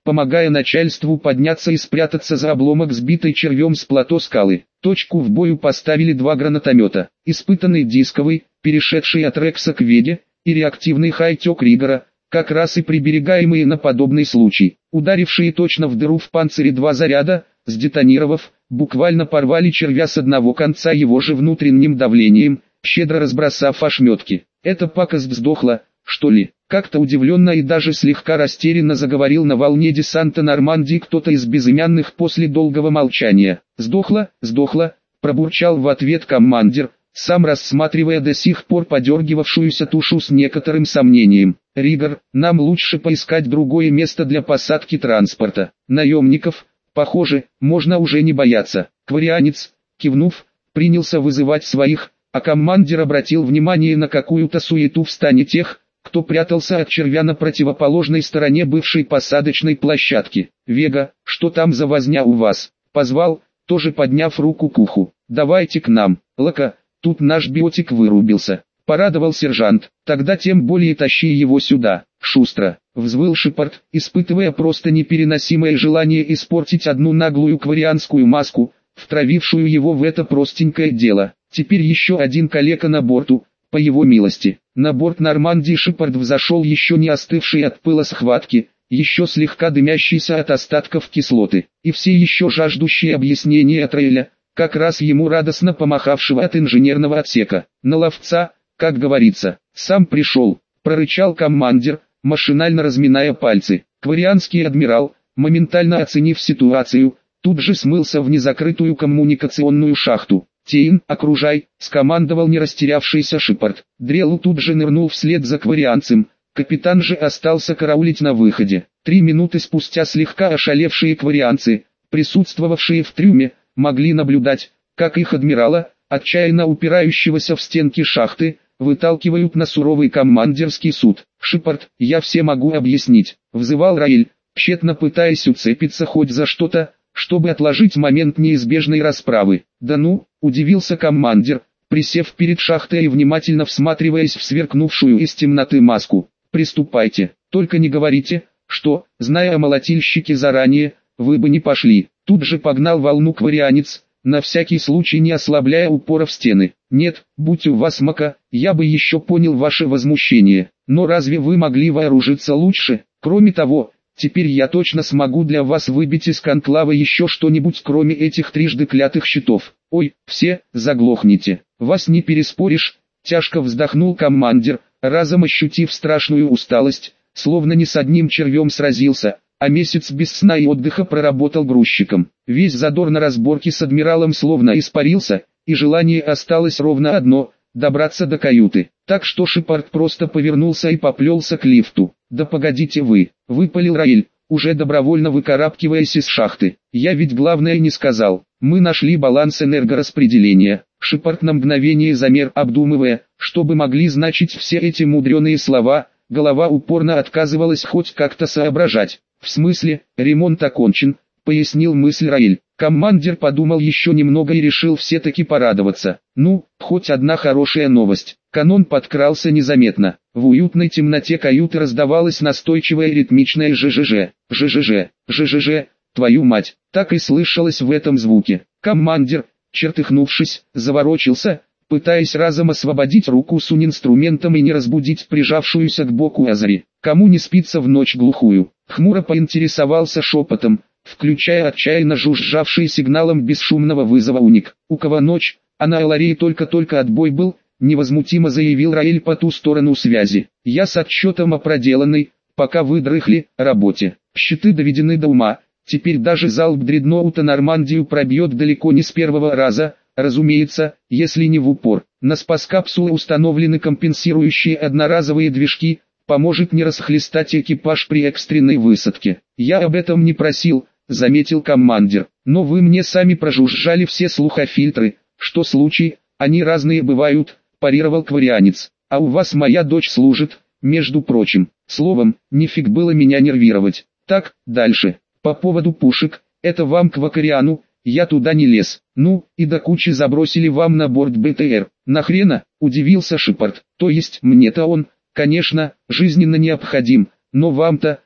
помогая начальству подняться и спрятаться за обломок сбитой червем с плато скалы. Точку в бою поставили два гранатомета, испытанный дисковый, перешедший от Рекса к Веде, и реактивный Хайтек Ригора, как раз и приберегаемые на подобный случай. Ударившие точно в дыру в панцире два заряда, сдетонировав, буквально порвали червя с одного конца его же внутренним давлением, щедро разбросав ошметки. «Эта пакость сдохла, что ли?» Как-то удивленно и даже слегка растерянно заговорил на волне десанта Нормандии кто-то из безымянных после долгого молчания. «Сдохла, сдохла», пробурчал в ответ командир, сам рассматривая до сих пор подергивавшуюся тушу с некоторым сомнением. «Ригор, нам лучше поискать другое место для посадки транспорта. Наемников, похоже, можно уже не бояться». Кварианец, кивнув, принялся вызывать своих, а командир обратил внимание на какую-то суету в стане тех, кто прятался от червя на противоположной стороне бывшей посадочной площадки. «Вега, что там за возня у вас?» Позвал, тоже подняв руку к уху. «Давайте к нам, Лока, тут наш биотик вырубился». Порадовал сержант. «Тогда тем более тащи его сюда, шустро», взвыл Шепард, испытывая просто непереносимое желание испортить одну наглую кварианскую маску, втравившую его в это простенькое дело. Теперь еще один калека на борту, по его милости. На борт Нормандии Шепард взошел еще не остывший от пыла схватки, еще слегка дымящийся от остатков кислоты, и все еще жаждущие объяснения от Рейля, как раз ему радостно помахавшего от инженерного отсека. «На ловца, как говорится, сам пришел», прорычал командир, машинально разминая пальцы. Кварианский адмирал, моментально оценив ситуацию, тут же смылся в незакрытую коммуникационную шахту. «Тейн, окружай», — скомандовал не растерявшийся Шепард. Дрелу тут же нырнул вслед за кварианцем, капитан же остался караулить на выходе. Три минуты спустя слегка ошалевшие кварианцы, присутствовавшие в трюме, могли наблюдать, как их адмирала, отчаянно упирающегося в стенки шахты, выталкивают на суровый командирский суд. «Шепард, я все могу объяснить», — взывал Раэль, тщетно пытаясь уцепиться хоть за что-то, чтобы отложить момент неизбежной расправы. «Да ну», — удивился командир, присев перед шахтой и внимательно всматриваясь в сверкнувшую из темноты маску. «Приступайте, только не говорите, что, зная о молотильщике заранее, вы бы не пошли». Тут же погнал волну кварианец, на всякий случай не ослабляя упора в стены. «Нет, будь у вас мака, я бы еще понял ваше возмущение, но разве вы могли вооружиться лучше? Кроме того, теперь я точно смогу для вас выбить из конклава еще что-нибудь кроме этих трижды клятых щитов». «Ой, все, заглохните, вас не переспоришь», тяжко вздохнул командир, разом ощутив страшную усталость, словно не с одним червем сразился, а месяц без сна и отдыха проработал грузчиком. Весь задор на разборке с адмиралом словно испарился, и желание осталось ровно одно – добраться до каюты. Так что Шепард просто повернулся и поплелся к лифту. «Да погодите вы», – выпалил Раэль, уже добровольно выкарабкиваясь из шахты. «Я ведь главное не сказал. Мы нашли баланс энергораспределения». Шепард на мгновение замер, обдумывая, что бы могли значить все эти мудреные слова. Голова упорно отказывалась хоть как-то соображать. «В смысле, ремонт окончен», — пояснил мысль Раэль. Командир подумал еще немного и решил все-таки порадоваться. Ну, хоть одна хорошая новость. Канон подкрался незаметно. В уютной темноте каюты раздавалось настойчивое ритмичное «жжж», «жжж», «жжж», твою мать, так и слышалось в этом звуке. Командир, чертыхнувшись, заворочился, пытаясь разом освободить руку с инструментом и не разбудить прижавшуюся к боку Азари. «Кому не спится в ночь глухую?» Хмуро поинтересовался шепотом, включая отчаянно жужжавший сигналом бесшумного вызова уник. «У кого ночь, а на Эларии только-только отбой был», невозмутимо заявил Раэль по ту сторону связи. «Я с отчетом о проделанной, пока вы дрыхли, работе. Щиты доведены до ума, теперь даже залп дредноута Нормандию пробьет далеко не с первого раза, разумеется, если не в упор. На спас-капсулы установлены компенсирующие одноразовые движки, поможет не расхлестать экипаж при экстренной высадке. Я об этом не просил», — заметил командир. «Но вы мне сами прожужжали все слухофильтры. Что случай, они разные бывают», — парировал кварианец. «А у вас моя дочь служит, между прочим. Словом, нифиг было меня нервировать. Так, дальше. По поводу пушек, это вам к Вакариану, я туда не лез. Ну, и до кучи забросили вам на борт БТР. Нахрена?» — удивился Шепард. «То есть мне-то он, конечно, жизненно необходим, но вам-то,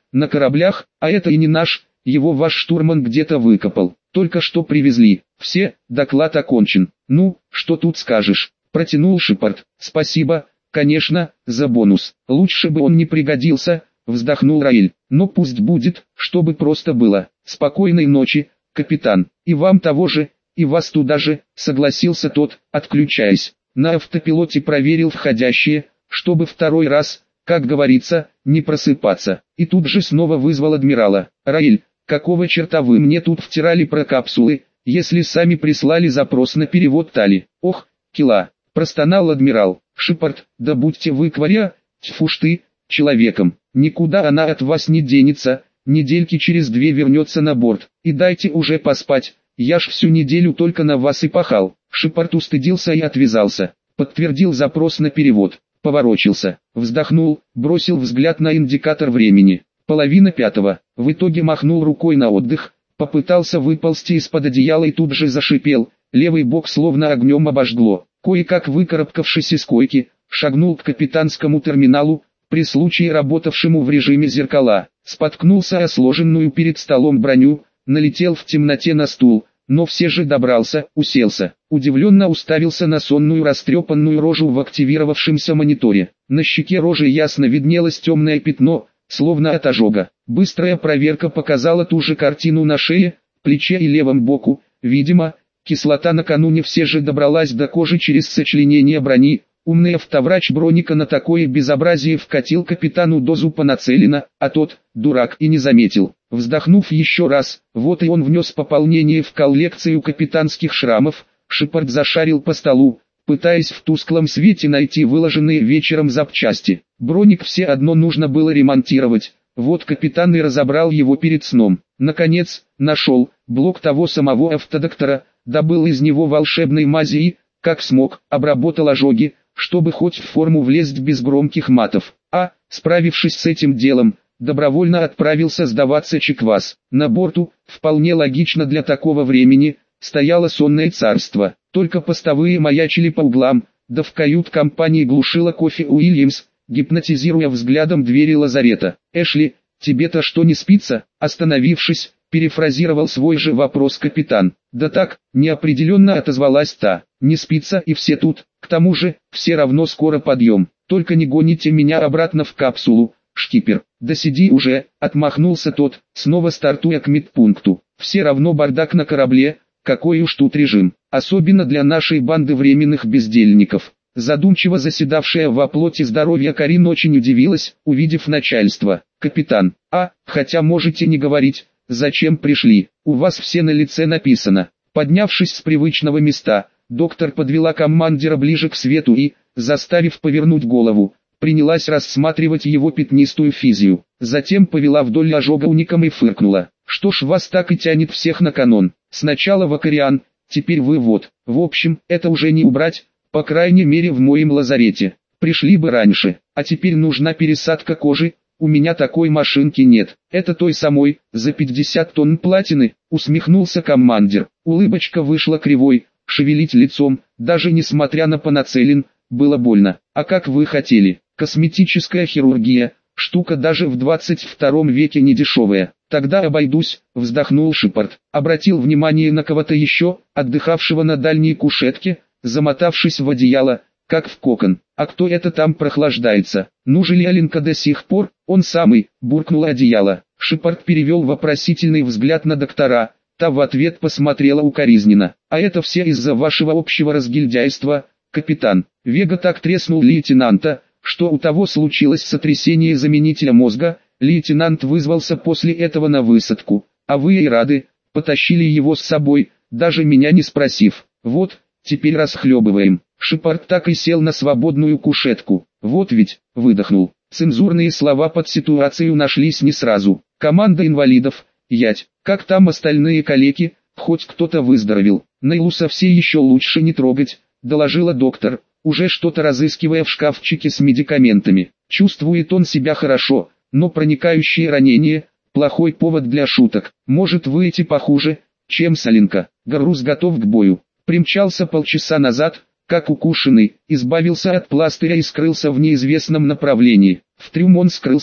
на кораблях, а это и не наш, его ваш штурман где-то выкопал. Только что привезли. Все, доклад окончен. Ну, что тут скажешь? Протянул Шепард. Спасибо, конечно, за бонус. Лучше бы он не пригодился, вздохнул Раэль. Но пусть будет, чтобы просто было. Спокойной ночи, капитан. И вам того же, и вас туда же, согласился тот, отключаясь. На автопилоте проверил входящие, чтобы второй раз, как говорится, не просыпаться. И тут же снова вызвал адмирала. Раэль, какого черта вы мне тут втирали про капсулы, если сами прислали запрос на перевод Тали? Ох, кила, простонал адмирал. Шепард, да будьте вы кваря, тьфу ж ты, человеком. Никуда она от вас не денется, недельки через две вернется на борт. И дайте уже поспать, я ж всю неделю только на вас и пахал. Шепард устыдился и отвязался. Подтвердил запрос на перевод. Поворочился, вздохнул, бросил взгляд на индикатор времени. Половина пятого. В итоге махнул рукой на отдых, попытался выползти из-под одеяла и тут же зашипел, левый бок словно огнем обожгло. Кое-как выкарабкавшись из койки, шагнул к капитанскому терминалу, при случае работавшему в режиме зеркала. Споткнулся о сложенную перед столом броню, налетел в темноте на стул, но все же добрался, уселся. Удивленно уставился на сонную растрепанную рожу в активировавшемся мониторе. На щеке рожи ясно виднелось темное пятно, словно от ожога. Быстрая проверка показала ту же картину на шее, плече и левом боку. Видимо, кислота накануне все же добралась до кожи через сочленение брони. Умный автоврач Броника на такое безобразие вкатил капитану дозу панацелина, а тот, дурак, и не заметил. Вздохнув еще раз, вот и он внес пополнение в коллекцию капитанских шрамов. Шепард зашарил по столу, пытаясь в тусклом свете найти выложенные вечером запчасти. Броник все одно нужно было ремонтировать, вот капитан и разобрал его перед сном. Наконец, нашел, блок того самого автодоктора, добыл из него волшебной мази и, как смог, обработал ожоги, чтобы хоть в форму влезть без громких матов. А, справившись с этим делом, добровольно отправился сдаваться Чеквас. На борту, вполне логично для такого времени, стояло сонное царство. Только постовые маячили по углам, да в кают-компании глушила кофе Уильямс, гипнотизируя взглядом двери лазарета. «Эшли, тебе-то что не спится?» Остановившись, перефразировал свой же вопрос капитан. «Да так», неопределенно отозвалась та. «Не спится и все тут, к тому же, все равно скоро подъем. Только не гоните меня обратно в капсулу, шкипер». «Да сиди уже», отмахнулся тот, снова стартуя к медпункту. «Все равно бардак на корабле, какой уж тут режим, особенно для нашей банды временных бездельников». Задумчиво заседавшая во плоти здоровья Карин очень удивилась, увидев начальство. «Капитан, а, хотя можете не говорить, зачем пришли, у вас все на лице написано». Поднявшись с привычного места, доктор подвела командира ближе к свету и, заставив повернуть голову, принялась рассматривать его пятнистую физию. Затем повела вдоль ожога уником и фыркнула. «Что ж вас так и тянет всех на канон? Сначала Вакариан, теперь вы вот. В общем, это уже не убрать, по крайней мере в моем лазарете. Пришли бы раньше, а теперь нужна пересадка кожи, у меня такой машинки нет». «Это той самой, за пятьдесят тонн платины», усмехнулся командир. Улыбочка вышла кривой, шевелить лицом, даже несмотря на панацелин, было больно. «А как вы хотели? Косметическая хирургия, штука даже в двадцать втором веке не дешевая». «Тогда обойдусь», вздохнул Шепард. Обратил внимание на кого-то еще, отдыхавшего на дальней кушетке, замотавшись в одеяло, как в кокон. «А кто это там прохлаждается? Ну же Ляленька до сих пор?» «Он самый», буркнуло одеяло. Шепард перевел вопросительный взгляд на доктора, та в ответ посмотрела укоризненно. «А это все из-за вашего общего разгильдяйства, капитан». Вега так треснул лейтенанта, что у того случилось сотрясение заменителя мозга. Лейтенант вызвался после этого на высадку, а вы и рады, потащили его с собой, даже меня не спросив. Вот, теперь расхлебываем». Шепард так и сел на свободную кушетку. «Вот ведь», выдохнул. Цензурные слова под ситуацию нашлись не сразу. «Команда инвалидов, ять, как там остальные калеки, хоть кто-то выздоровел?» «Нейлуса все еще лучше не трогать», доложила доктор, уже что-то разыскивая в шкафчике с медикаментами. «Чувствует он себя хорошо, но проникающие ранения – плохой повод для шуток. Может выйти похуже, чем Соленка». Гарус готов к бою. Примчался полчаса назад, как укушенный, избавился от пластыря и скрылся в неизвестном направлении. В трюм он скрылся,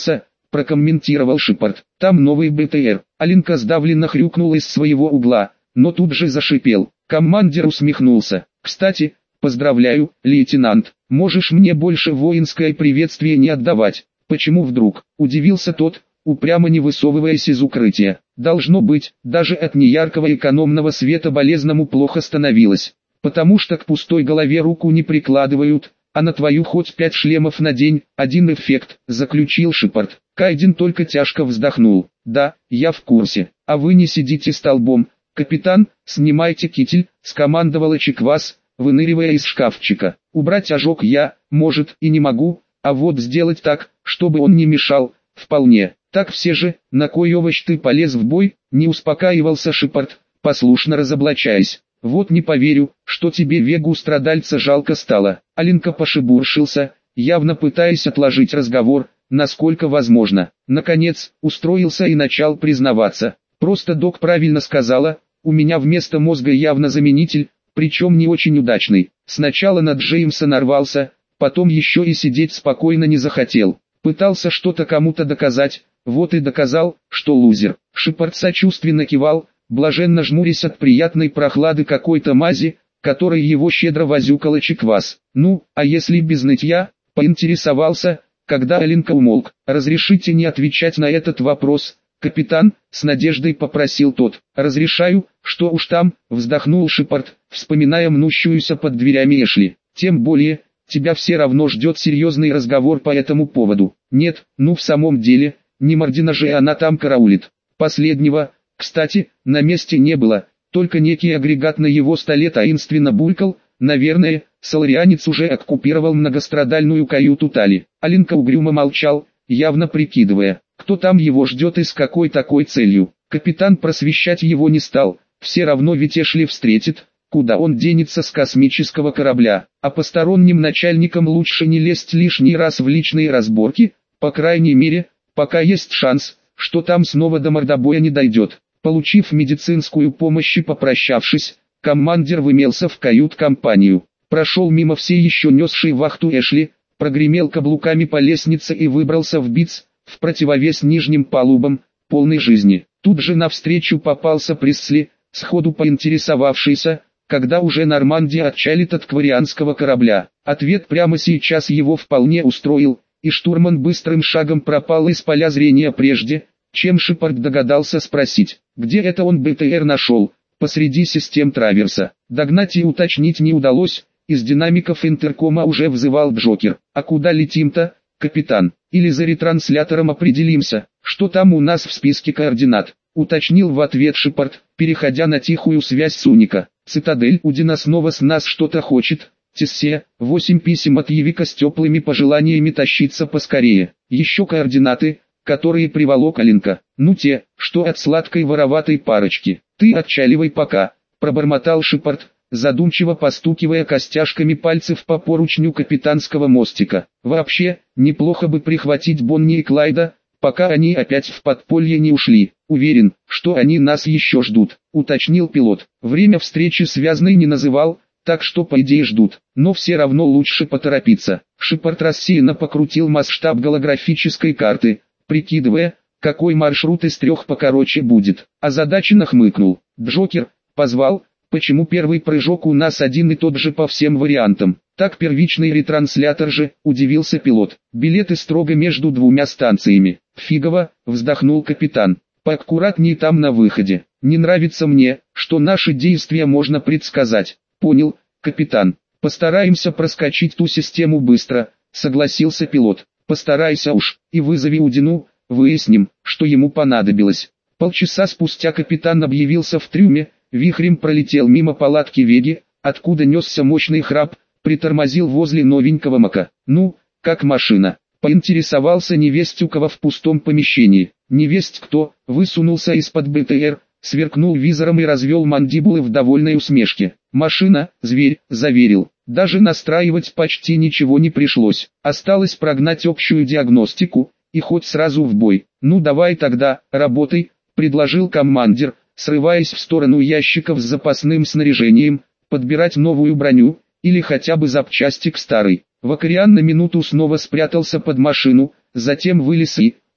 прокомментировал Шепард. Там новый БТР. Аленка сдавленно хрюкнул из своего угла, но тут же зашипел. Командир усмехнулся. Кстати, поздравляю, лейтенант, можешь мне больше воинское приветствие не отдавать. Почему вдруг? Удивился тот, упрямо не высовываясь из укрытия. Должно быть, даже от неяркого экономного света болезному плохо становилось. Потому что к пустой голове руку не прикладывают, а на твою хоть пять шлемов на день, один эффект, заключил Шепард. Кайден только тяжко вздохнул. Да, я в курсе, а вы не сидите столбом. Капитан, снимайте китель, скомандовала Чеквас, выныривая из шкафчика. Убрать ожог я, может, и не могу, а вот сделать так, чтобы он не мешал, вполне. Так все же, на кой овощ ты полез в бой, не успокаивался Шепард, послушно разоблачаясь. Вот не поверю, что тебе Вегу страдальца жалко стало. Аленка пошебуршился, явно пытаясь отложить разговор, насколько возможно. Наконец, устроился и начал признаваться. Просто док правильно сказала, у меня вместо мозга явно заменитель, причем не очень удачный. Сначала на Джеймса нарвался, потом еще и сидеть спокойно не захотел. Пытался что-то кому-то доказать, вот и доказал, что лузер. Шепард сочувственно кивал, блаженно жмурясь от приятной прохлады какой-то мази, которой его щедро возюкала Чеквас. Ну, а если без нытья, поинтересовался, когда Аленка умолк. Разрешите не отвечать на этот вопрос, капитан, с надеждой попросил тот. Разрешаю, что уж там, вздохнул Шепард, вспоминая мнущуюся под дверями Эшли. Тем более, тебя все равно ждет серьезный разговор по этому поводу. Нет, ну в самом деле, не Мардина же она там караулит. Последнего, кстати, на месте не было, только некий агрегат на его столе таинственно булькал. Наверное, соларианец уже оккупировал многострадальную каюту Тали. Аленка угрюмо молчал, явно прикидывая, кто там его ждет и с какой такой целью. Капитан просвещать его не стал, все равно ведь Эшли встретит, куда он денется с космического корабля. А посторонним начальникам лучше не лезть лишний раз в личные разборки, по крайней мере, пока есть шанс, что там снова до мордобоя не дойдет. Получив медицинскую помощь и попрощавшись, командир вымелся в кают-компанию. Прошел мимо все еще несшей вахту Эшли, прогремел каблуками по лестнице и выбрался в БИЦ, в противовес нижним палубам, полной жизни. Тут же навстречу попался Пресли, сходу поинтересовавшийся, когда уже Нормандия отчалит от кварианского корабля. Ответ прямо сейчас его вполне устроил, и штурман быстрым шагом пропал из поля зрения прежде, чем Шепард догадался спросить, где это он БТР нашел. Посреди систем Траверса. Догнать и уточнить не удалось, из динамиков интеркома уже взывал Джокер. А куда летим-то, капитан? Или за ретранслятором определимся, что там у нас в списке координат? Уточнил в ответ Шепард, переходя на тихую связь с Уника. Цитадель Удина снова с нас что-то хочет. Тессе, восемь писем от Евика с теплыми пожеланиями тащиться поскорее. Еще координаты, которые приволок Аленка. Ну те, что от сладкой вороватой парочки. «Ты отчаливай пока», — пробормотал Шепард, задумчиво постукивая костяшками пальцев по поручню капитанского мостика. «Вообще, неплохо бы прихватить Бонни и Клайда, пока они опять в подполье не ушли. Уверен, что они нас еще ждут», — уточнил пилот. Время встречи связной не называл, так что по идее ждут, но все равно лучше поторопиться. Шепард рассеянно покрутил масштаб голографической карты, прикидывая, какой маршрут из трех покороче будет. Озадаченно хмыкнул. Джокер, позвал, почему первый прыжок у нас один и тот же по всем вариантам. Так первичный ретранслятор же, удивился пилот. Билеты строго между двумя станциями. Фигово, вздохнул капитан. Поаккуратней там на выходе. Не нравится мне, что наши действия можно предсказать. Понял, капитан. Постараемся проскочить ту систему быстро, согласился пилот. Постарайся уж, и вызови Удину. Выясним, что ему понадобилось. Полчаса спустя капитан объявился в трюме, вихрем пролетел мимо палатки Веги, откуда несся мощный храп, притормозил возле новенького Мака. «Ну, как машина?» — поинтересовался невестюкова в пустом помещении. Невесть кто, высунулся из-под БТР, сверкнул визором и развел мандибулы в довольной усмешке. «Машина, зверь», — заверил. Даже настраивать почти ничего не пришлось. Осталось прогнать общую диагностику, и хоть сразу в бой. «Ну давай тогда, работай», — предложил командир, срываясь в сторону ящиков с запасным снаряжением, подбирать новую броню, или хотя бы запчасти к старой. Вакариан на минуту снова спрятался под машину, затем вылез и,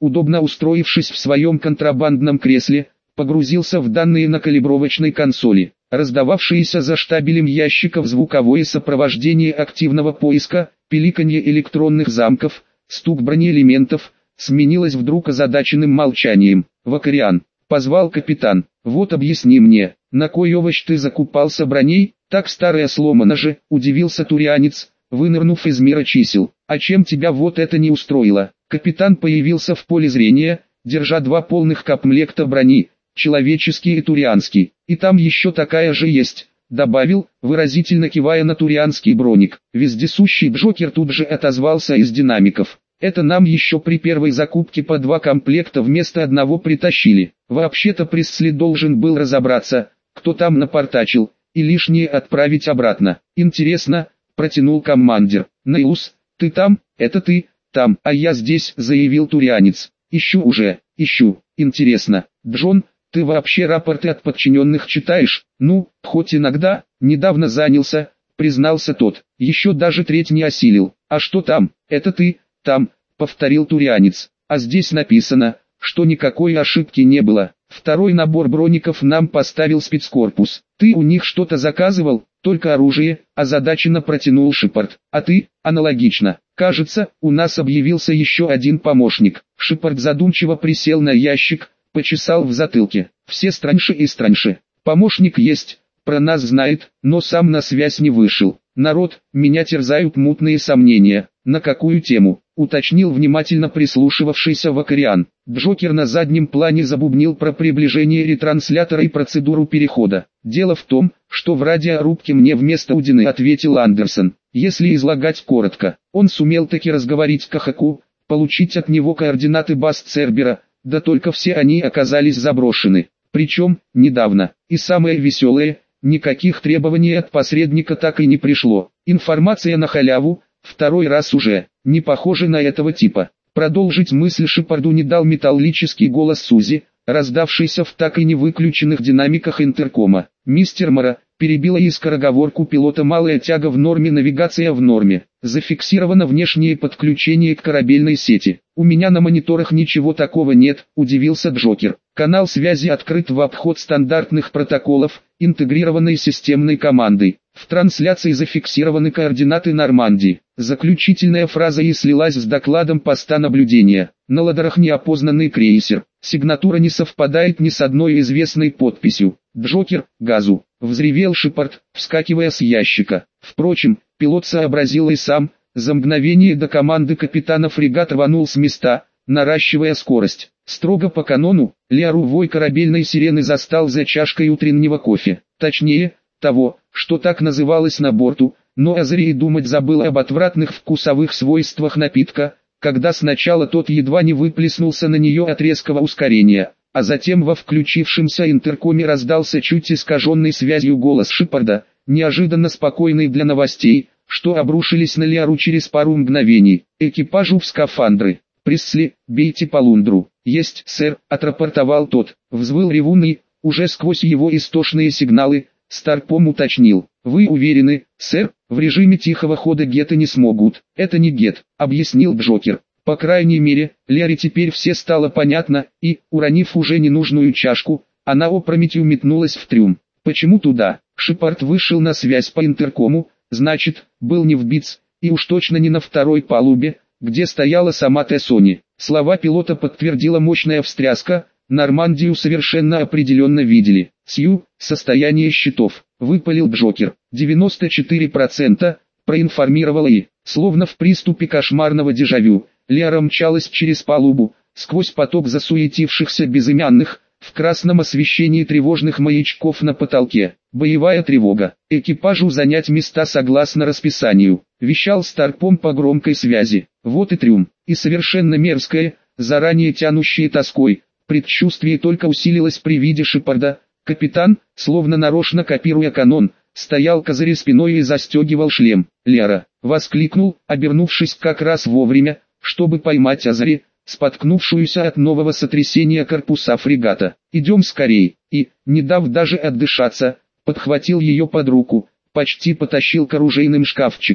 удобно устроившись в своем контрабандном кресле, погрузился в данные на калибровочной консоли. Раздававшиеся за штабелем ящиков звуковое сопровождение активного поиска, пиликанье электронных замков, стук бронеэлементов, сменилось вдруг озадаченным молчанием. «Вакариан», — позвал капитан, — «вот объясни мне, на кой овощ ты закупался броней, так старая сломана же», — удивился турианец, вынырнув из мира чисел. «А чем тебя вот это не устроило?» Капитан появился в поле зрения, держа два полных капмлекта брони, человеческий и турианский. «И там еще такая же есть», — добавил, выразительно кивая на турианский броник. Вездесущий Джокер тут же отозвался из динамиков. «Это нам еще при первой закупке по два комплекта вместо одного притащили. Вообще-то Пресли должен был разобраться, кто там напортачил, и лишнее отправить обратно». «Интересно», — протянул командир. «Неус, ты там?» «Это ты, там, а я здесь», — заявил турианец. «Ищу уже, ищу. Интересно, Джон, ты вообще рапорты от подчиненных читаешь?» «Ну, хоть иногда, недавно занялся», — признался тот. «Еще даже треть не осилил». «А что там?» «Это ты, там», — повторил турианец. «А здесь написано, что никакой ошибки не было. Второй набор броников нам поставил спецкорпус. Ты у них что-то заказывал?» «Только оружие», — озадаченно протянул Шепард. «А ты?» «Аналогично. Кажется, у нас объявился еще один помощник». Шепард задумчиво присел на ящик, почесал в затылке. «Все страньше и страньше. Помощник есть, про нас знает, но сам на связь не вышел. Народ, меня терзают мутные сомнения». «На какую тему?» — уточнил внимательно прислушивавшийся Вакариан. Джокер на заднем плане забубнил про приближение ретранслятора и процедуру перехода. «Дело в том, что в радиорубке мне вместо Удины ответил Андерсон. Если излагать коротко, он сумел таки разговорить Кахаку, получить от него координаты баз Цербера, да только все они оказались заброшены. Причем, недавно. И самое веселое, никаких требований от посредника так и не пришло. Информация на халяву, второй раз уже, не похоже на этого типа». Продолжить мысль Шепарду не дал металлический голос Сузи, раздавшийся в так и не выключенных динамиках интеркома. «Мистер Мора», — перебила и скороговорку пилота «малая тяга в норме, навигация в норме. Зафиксировано внешнее подключение к корабельной сети». «У меня на мониторах ничего такого нет», — удивился Джокер. «Канал связи открыт в обход стандартных протоколов, интегрированной системной командой. В трансляции зафиксированы координаты Нормандии». Заключительная фраза и слилась с докладом поста наблюдения. «На ладерах неопознанный крейсер. Сигнатура не совпадает ни с одной известной подписью. Джокер, газу!» — взревел Шепард, вскакивая с ящика. Впрочем, пилот сообразил и сам. За мгновение до команды капитана фрегат рванул с места, наращивая скорость. Строго по канону, Лиару вой корабельной сирены застал за чашкой утреннего кофе. Точнее, того, что так называлось на борту, но Азри и думать забыл об отвратных вкусовых свойствах напитка, когда сначала тот едва не выплеснулся на нее от резкого ускорения, а затем во включившемся интеркоме раздался чуть искаженный связью голос Шепарда, неожиданно спокойный для новостей, что обрушились на Лиару через пару мгновений. «Экипажу в скафандры. Пресли, бейте по лундру». «Есть, сэр», — отрапортовал тот. Взвыл ревунный, уже сквозь его истошные сигналы, Старпом уточнил. «Вы уверены, сэр, в режиме тихого хода геты не смогут?» «Это не гет», — объяснил Джокер. «По крайней мере, Лиаре теперь все стало понятно, и, уронив уже ненужную чашку, она опрометью метнулась в трюм». «Почему туда?» Шепард вышел на связь по интеркому, значит, был не в Битц, и уж точно не на второй палубе, где стояла сама Тессони. Слова пилота подтвердила мощная встряска. Нормандию совершенно определенно видели. «Сью, состояние щитов», — выпалил Джокер. девяносто четыре процента, проинформировала И. Словно в приступе кошмарного дежавю, Лиара мчалась через палубу, сквозь поток засуетившихся безымянных, в красном освещении тревожных маячков на потолке. «Боевая тревога. Экипажу занять места согласно расписанию», — вещал Старпом по громкой связи. Вот и трюм, и совершенно мерзкое, заранее тянущее тоской, предчувствие только усилилось при виде Шепарда. Капитан, словно нарочно копируя канон, стоял козыря спиной и застегивал шлем. «Лиара!» — воскликнул, обернувшись как раз вовремя, чтобы поймать Азри, споткнувшуюся от нового сотрясения корпуса фрегата. «Идем скорей!» И, не дав даже отдышаться, подхватил ее под руку, почти потащил к оружейным шкафчикам.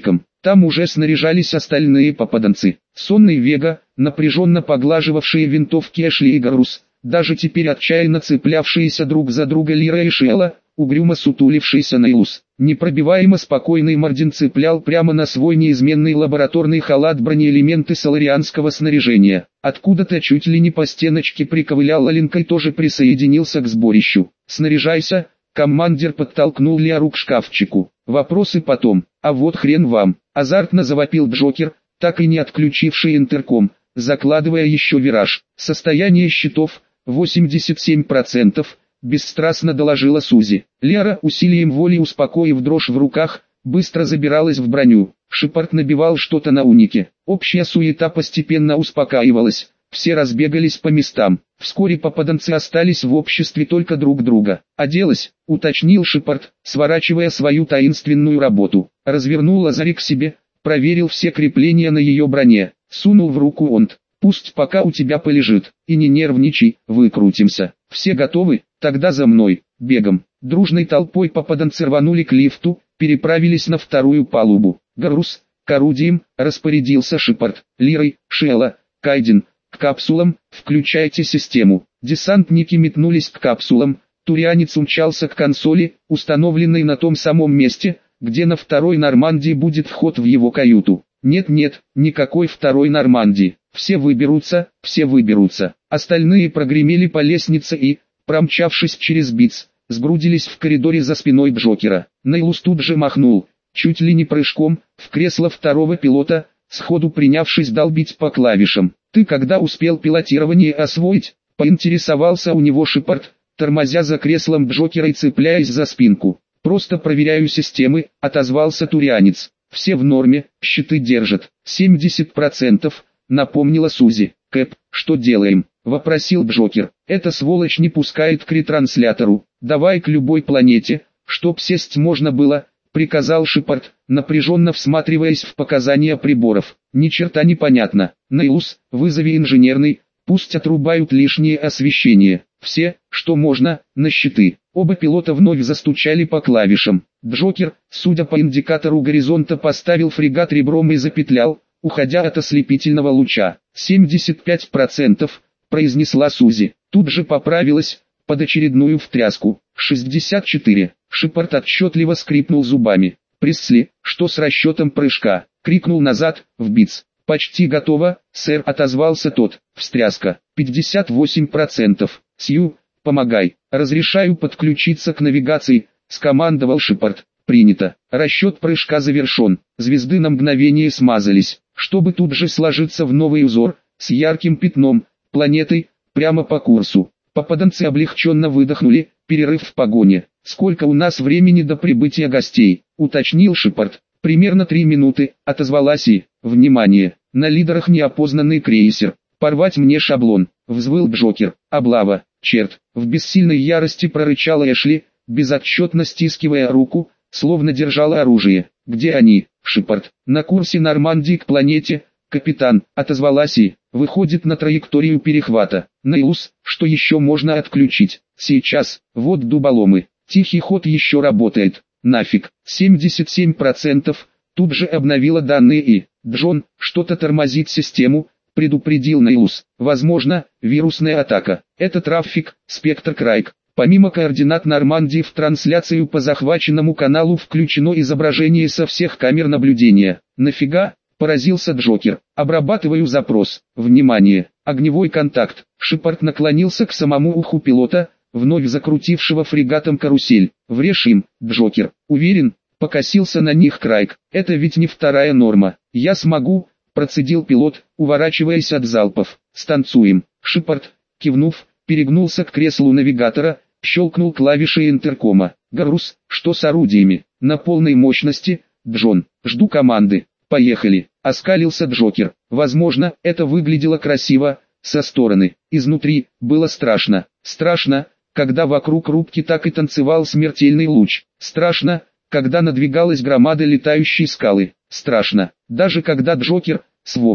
Там уже снаряжались остальные попаданцы. Сонный Вега, напряженно поглаживавшие винтовки Эшли и Гарус, даже теперь отчаянно цеплявшиеся друг за друга Лира и Шиэла, угрюмо сутулившийся Нейлус. Непробиваемо спокойный Мардин цеплял прямо на свой неизменный лабораторный халат бронеэлементы соларианского снаряжения. Откуда-то чуть ли не по стеночке приковылял Аленка и тоже присоединился к сборищу. «Снаряжайся!» Командир подтолкнул Лиару к шкафчику. «Вопросы потом, а вот хрен вам!» Азартно завопил Джокер, так и не отключивший интерком, закладывая еще вираж. «Состояние щитов восемьдесят семь процентов», бесстрастно доложила Сузи. Лиара, усилием воли успокоив дрожь в руках, быстро забиралась в броню. Шепард набивал что-то на унике. Общая суета постепенно успокаивалась. Все разбегались по местам. Вскоре попаданцы остались в обществе только друг друга. «Оделась», — уточнил Шепард, сворачивая свою таинственную работу. Развернул Лазари к себе, проверил все крепления на ее броне, сунул в руку онт. «Пусть пока у тебя полежит, и не нервничай, выкрутимся. Все готовы? Тогда за мной, бегом». Дружной толпой попаданцы рванули к лифту, переправились на вторую палубу. «Гарус, к орудиям», — распорядился Шепард. «Лирой, Шиэла, Кайден, к капсулам, включайте систему». Десантники метнулись к капсулам. Турианец умчался к консоли, установленной на том самом месте, где на второй Нормандии будет вход в его каюту. Нет-нет, никакой второй Нормандии. Все выберутся, все выберутся. Остальные прогремели по лестнице и, промчавшись через биц, сгрудились в коридоре за спиной Джокера. Нейлус тут же махнул, чуть ли не прыжком, в кресло второго пилота, сходу принявшись долбить по клавишам. «Ты когда успел пилотирование освоить?» — поинтересовался у него Шепард, тормозя за креслом Джокера и цепляясь за спинку. «Просто проверяю системы», — отозвался турианец. «Все в норме, щиты держат, семьдесят процентов», — напомнила Сузи. «Кэп, что делаем?» — вопросил Джокер. «Эта сволочь не пускает к ретранслятору. Давай к любой планете, чтоб сесть можно было», — приказал Шепард, напряженно всматриваясь в показания приборов. «Ни черта не понятно. Нейлус, вызови инженерный, пусть отрубают лишнее освещение. Все, что можно, на щиты». Оба пилота вновь застучали по клавишам. Джокер, судя по индикатору горизонта, поставил фрегат ребром и запетлял, уходя от ослепительного луча. «семьдесят пять процентов», — произнесла Сузи. Тут же поправилась, под очередную встряску. «шестьдесят четыре». Шепард отчетливо скрипнул зубами. «Пресли, что с расчетом прыжка?» — крикнул назад, в биц. «Почти готово, сэр», — отозвался тот. Встряска. «пятьдесят восемь процентов. Сью, помогай. Разрешаю подключиться к навигации», — скомандовал Шепард. «Принято. Расчет прыжка завершен». Звезды на мгновение смазались, чтобы тут же сложиться в новый узор, с ярким пятном, планетой, прямо по курсу. Попаданцы облегченно выдохнули, перерыв в погоне. «Сколько у нас времени до прибытия гостей?» — уточнил Шепард. «Примерно три минуты», — отозвалась И. «Внимание! На лидерах неопознанный крейсер. Порвать мне шаблон!» — взвыл Джокер. «Облава! Черт!» — в бессильной ярости прорычала Эшли, безотчетно стискивая руку, словно держала оружие. «Где они?» «Шепард, на курсе Нормандии к планете, капитан», — отозвалась И. «Выходит на траекторию перехвата. Нейлус, что еще можно отключить?» «Сейчас, вот дуболомы. Тихий ход еще работает. Нафиг, семьдесят семь процентов», тут же обновила данные И. «Джон, что-то тормозит систему», — предупредил Нейлус. «Возможно, вирусная атака. Это трафик, Спектр Крайк». Помимо координат Нормандии в трансляцию по захваченному каналу включено изображение со всех камер наблюдения. «Нафига?» — поразился Джокер. «Обрабатываю запрос. Внимание! Огневой контакт». Шепард наклонился к самому уху пилота, вновь закрутившего фрегатом карусель. «Врежь им, Джокер». «Уверен?» — покосился на них Крайк. «Это ведь не вторая норма». «Я смогу», — процедил пилот, уворачиваясь от залпов. «Станцуем». Шепард, кивнув, перегнулся к креслу навигатора, щелкнул клавишей интеркома. «Гарус, что с орудиями?» «На полной мощности, Джон. Жду команды». «Поехали», — оскалился Джокер. Возможно, это выглядело красиво, со стороны. Изнутри, было страшно. Страшно, когда вокруг рубки так и танцевал смертельный луч. Страшно, когда надвигалась громада летающей скалы. Страшно, даже когда Джокер, с воплем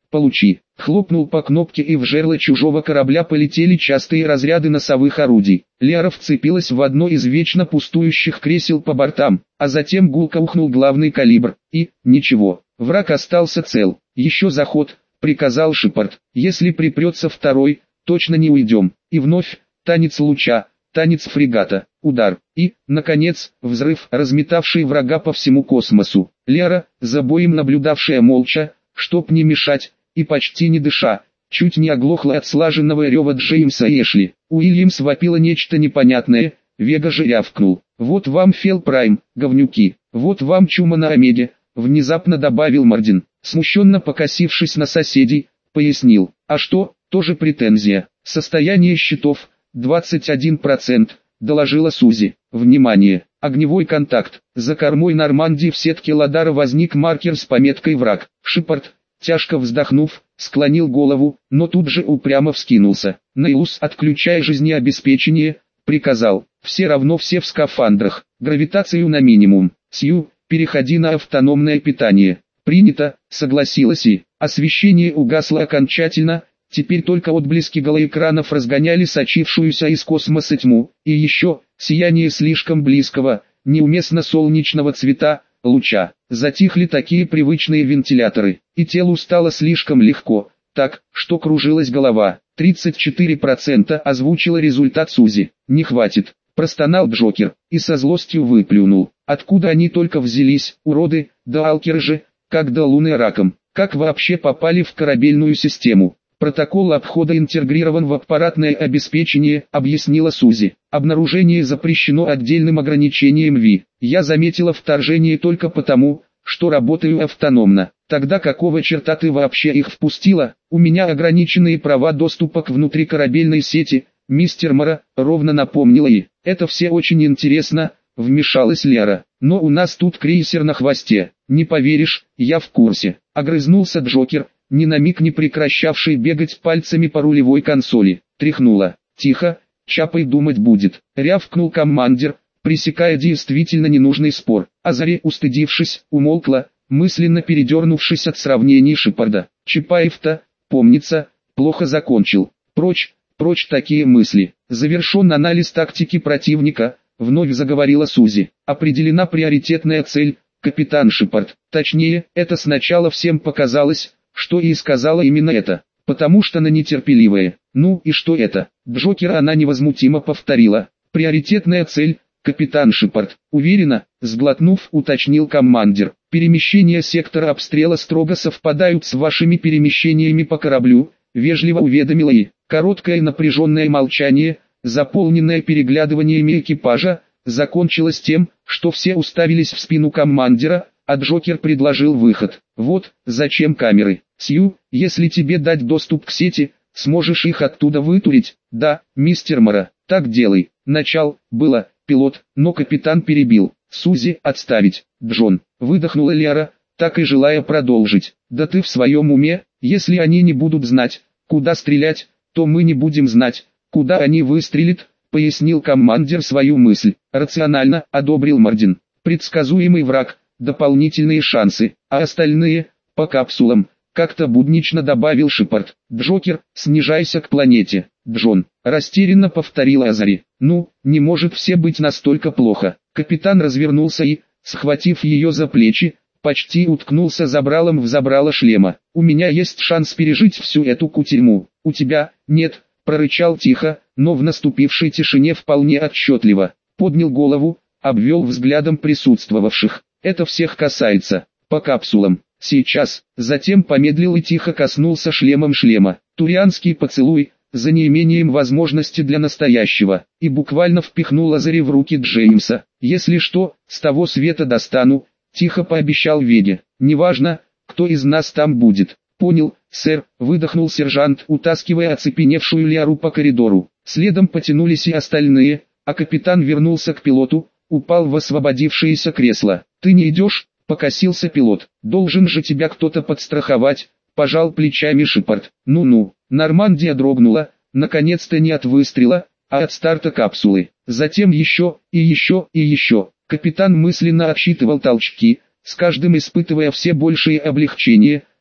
получи. Хлопнул по кнопке, и в жерло чужого корабля полетели частые разряды носовых орудий. Лера вцепилась в одно из вечно пустующих кресел по бортам, а затем гулко ухнул главный калибр, и, ничего, враг остался цел. «Еще заход», — приказал Шепард. «Если припрется второй, точно не уйдем». И вновь, танец луча, танец фрегата, удар, и, наконец, взрыв, разметавший врага по всему космосу. Лера, за боем наблюдавшая молча, чтоб не мешать, и почти не дыша, чуть не оглохла от слаженного рева Джеймса Эшли. Уильямс вопила нечто непонятное, Вега же рявкнул: «Вот вам Фел Прайм, говнюки, вот вам чума на Омеге», внезапно добавил Мардин, смущенно покосившись на соседей, пояснил: «А что, тоже претензия, состояние счетов, двадцать один процент, доложила Сузи. Внимание, огневой контакт, за кормой Нормандии в сетке Ладара возник маркер с пометкой «Враг». Шепард, тяжко вздохнув, склонил голову, но тут же упрямо вскинулся. «Нейлус, отключай жизнеобеспечение», приказал. «Все равно все в скафандрах, гравитацию на минимум. Сью, переходи на автономное питание». «Принято», согласилась и. Освещение угасло окончательно, теперь только отблески голоэкранов разгоняли сочившуюся из космоса тьму, и еще, сияние слишком близкого, неуместно солнечного цвета, луча. Затихли такие привычные вентиляторы, и телу стало слишком легко, так, что кружилась голова. тридцать четыре процента озвучила результат Сузи. «Не хватит», простонал Джокер, и со злостью выплюнул. «Откуда они только взялись, уроды, да алкеры же, как до Луны раком, как вообще попали в корабельную систему?» «Протокол обхода интегрирован в аппаратное обеспечение», объяснила Сузи. «Обнаружение запрещено отдельным ограничением Ви. Я заметила вторжение только потому, что работаю автономно. Тогда какого черта ты вообще их впустила? У меня ограниченные права доступа к внутрикорабельной сети, мистер Мара», ровно напомнила и. «Это все очень интересно», вмешалась Лера. «Но у нас тут крейсер на хвосте. Не поверишь, я в курсе», огрызнулся Джокер, ни на миг не прекращавший бегать пальцами по рулевой консоли. Тряхнула. «Тихо, Чапай думать будет», рявкнул командир, пресекая действительно ненужный спор. Азари, устыдившись, умолкла, мысленно передернувшись от сравнений Шепарда. «Чапаев-то, помнится, плохо закончил. Прочь, прочь такие мысли. Завершен анализ тактики противника», вновь заговорила Сузи. «Определена приоритетная цель, капитан Шепард. Точнее, это сначала всем показалось, что и сказала именно это, потому что она нетерпеливая. Ну и что это?» Джокера она невозмутимо повторила. «Приоритетная цель, капитан Шепард. Уверена?» Сглотнув, уточнил командир. «Перемещения сектора обстрела строго совпадают с вашими перемещениями по кораблю», вежливо уведомила и. Короткое напряженное молчание, заполненное переглядываниями экипажа, закончилось тем, что все уставились в спину командира, а Джокер предложил выход. «Вот, зачем камеры? Сью, если тебе дать доступ к сети, сможешь их оттуда вытурить?» «Да, мистер Мара, так делай». Начал, было, пилот, но капитан перебил. «Сузи, отставить». «Джон», выдохнула Лера, так и желая продолжить. «Да ты в своем уме? Если они не будут знать, куда стрелять, то мы не будем знать, куда они выстрелят», пояснил командир свою мысль. «Рационально», одобрил Мардин. «Предсказуемый враг, дополнительные шансы, а остальные, по капсулам», как-то буднично добавил Шепард. «Джокер, снижайся к планете». «Джон», растерянно повторила Азари. «Ну, не может все быть настолько плохо». Капитан развернулся и, схватив ее за плечи, почти уткнулся забралом в забрало шлема. «У меня есть шанс пережить всю эту кутерьму. У тебя, нет», прорычал тихо, но в наступившей тишине вполне отчетливо. Поднял голову, обвел взглядом присутствовавших. «Это всех касается. По капсулам. Сейчас». Затем помедлил и тихо коснулся шлемом шлема. Турианский поцелуй, за неимением возможности для настоящего, и буквально впихнул Азари в руки Джеймса. «Если что, с того света достану», тихо пообещал Веге. «Неважно, кто из нас там будет». «Понял, сэр», выдохнул сержант, утаскивая оцепеневшую Леру по коридору. Следом потянулись и остальные, а капитан вернулся к пилоту, упал в освободившееся кресло. «Ты не идешь?» — покосился пилот. «Должен же тебя кто-то подстраховать», — пожал плечами Шепард. «Ну-ну». Нормандия дрогнула, наконец-то не от выстрела, а от старта капсулы. Затем еще, и еще, и еще. Капитан мысленно отсчитывал толчки, с каждым испытывая все большее облегчение,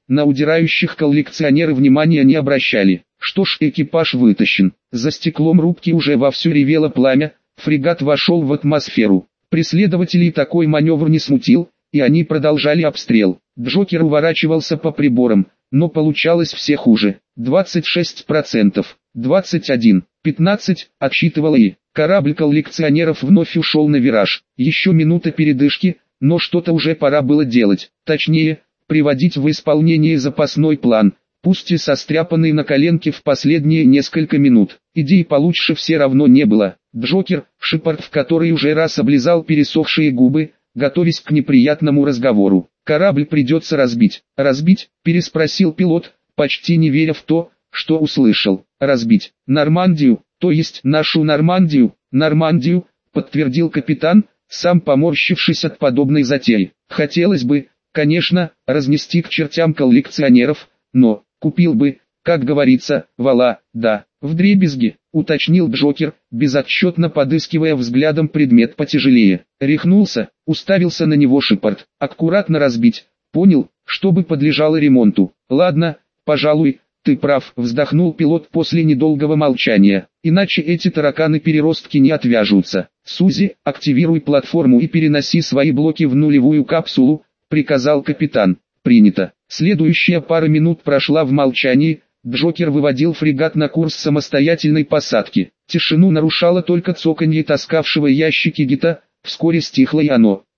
на удирающих коллекционеры внимания не обращали. Что ж, экипаж вытащен. За стеклом рубки уже вовсю ревело пламя, фрегат вошел в атмосферу. Преследователей такой маневр не смутил, и они продолжали обстрел. Джокер уворачивался по приборам, но получалось все хуже. двадцать шесть процентов, двадцать один, пятнадцать, отсчитывал И. Корабль коллекционеров вновь ушел на вираж. Еще минута передышки, но что-то уже пора было делать. Точнее, приводить в исполнение запасной план, пусть и состряпанный на коленке в последние несколько минут. Идей получше все равно не было. Джокер, Шепард в который уже раз облизал пересохшие губы, готовясь к неприятному разговору. «Корабль придется разбить». «Разбить?» – переспросил пилот, почти не веря в то, что услышал. «Разбить. Нормандию, то есть нашу Нормандию?» «Нормандию», – подтвердил капитан, сам поморщившись от подобной затеи. «Хотелось бы, конечно, разнести к чертям коллекционеров, но, купил бы, как говорится, вала, да, вдребезги», — уточнил Джокер, безотчетно подыскивая взглядом предмет потяжелее. Рехнулся, уставился на него Шепард. «Аккуратно разбить, понял, чтобы подлежало ремонту». «Ладно, пожалуй, ты прав», — вздохнул пилот после недолгого молчания. «Иначе эти тараканы-переростки не отвяжутся. Сузи, активируй платформу и переноси свои блоки в нулевую капсулу», — приказал капитан. «Принято». Следующая пара минут прошла в молчании. Джокер выводил фрегат на курс самостоятельной посадки. Тишину нарушало только цоканье таскавшего ящики гита, вскоре стихло и оно.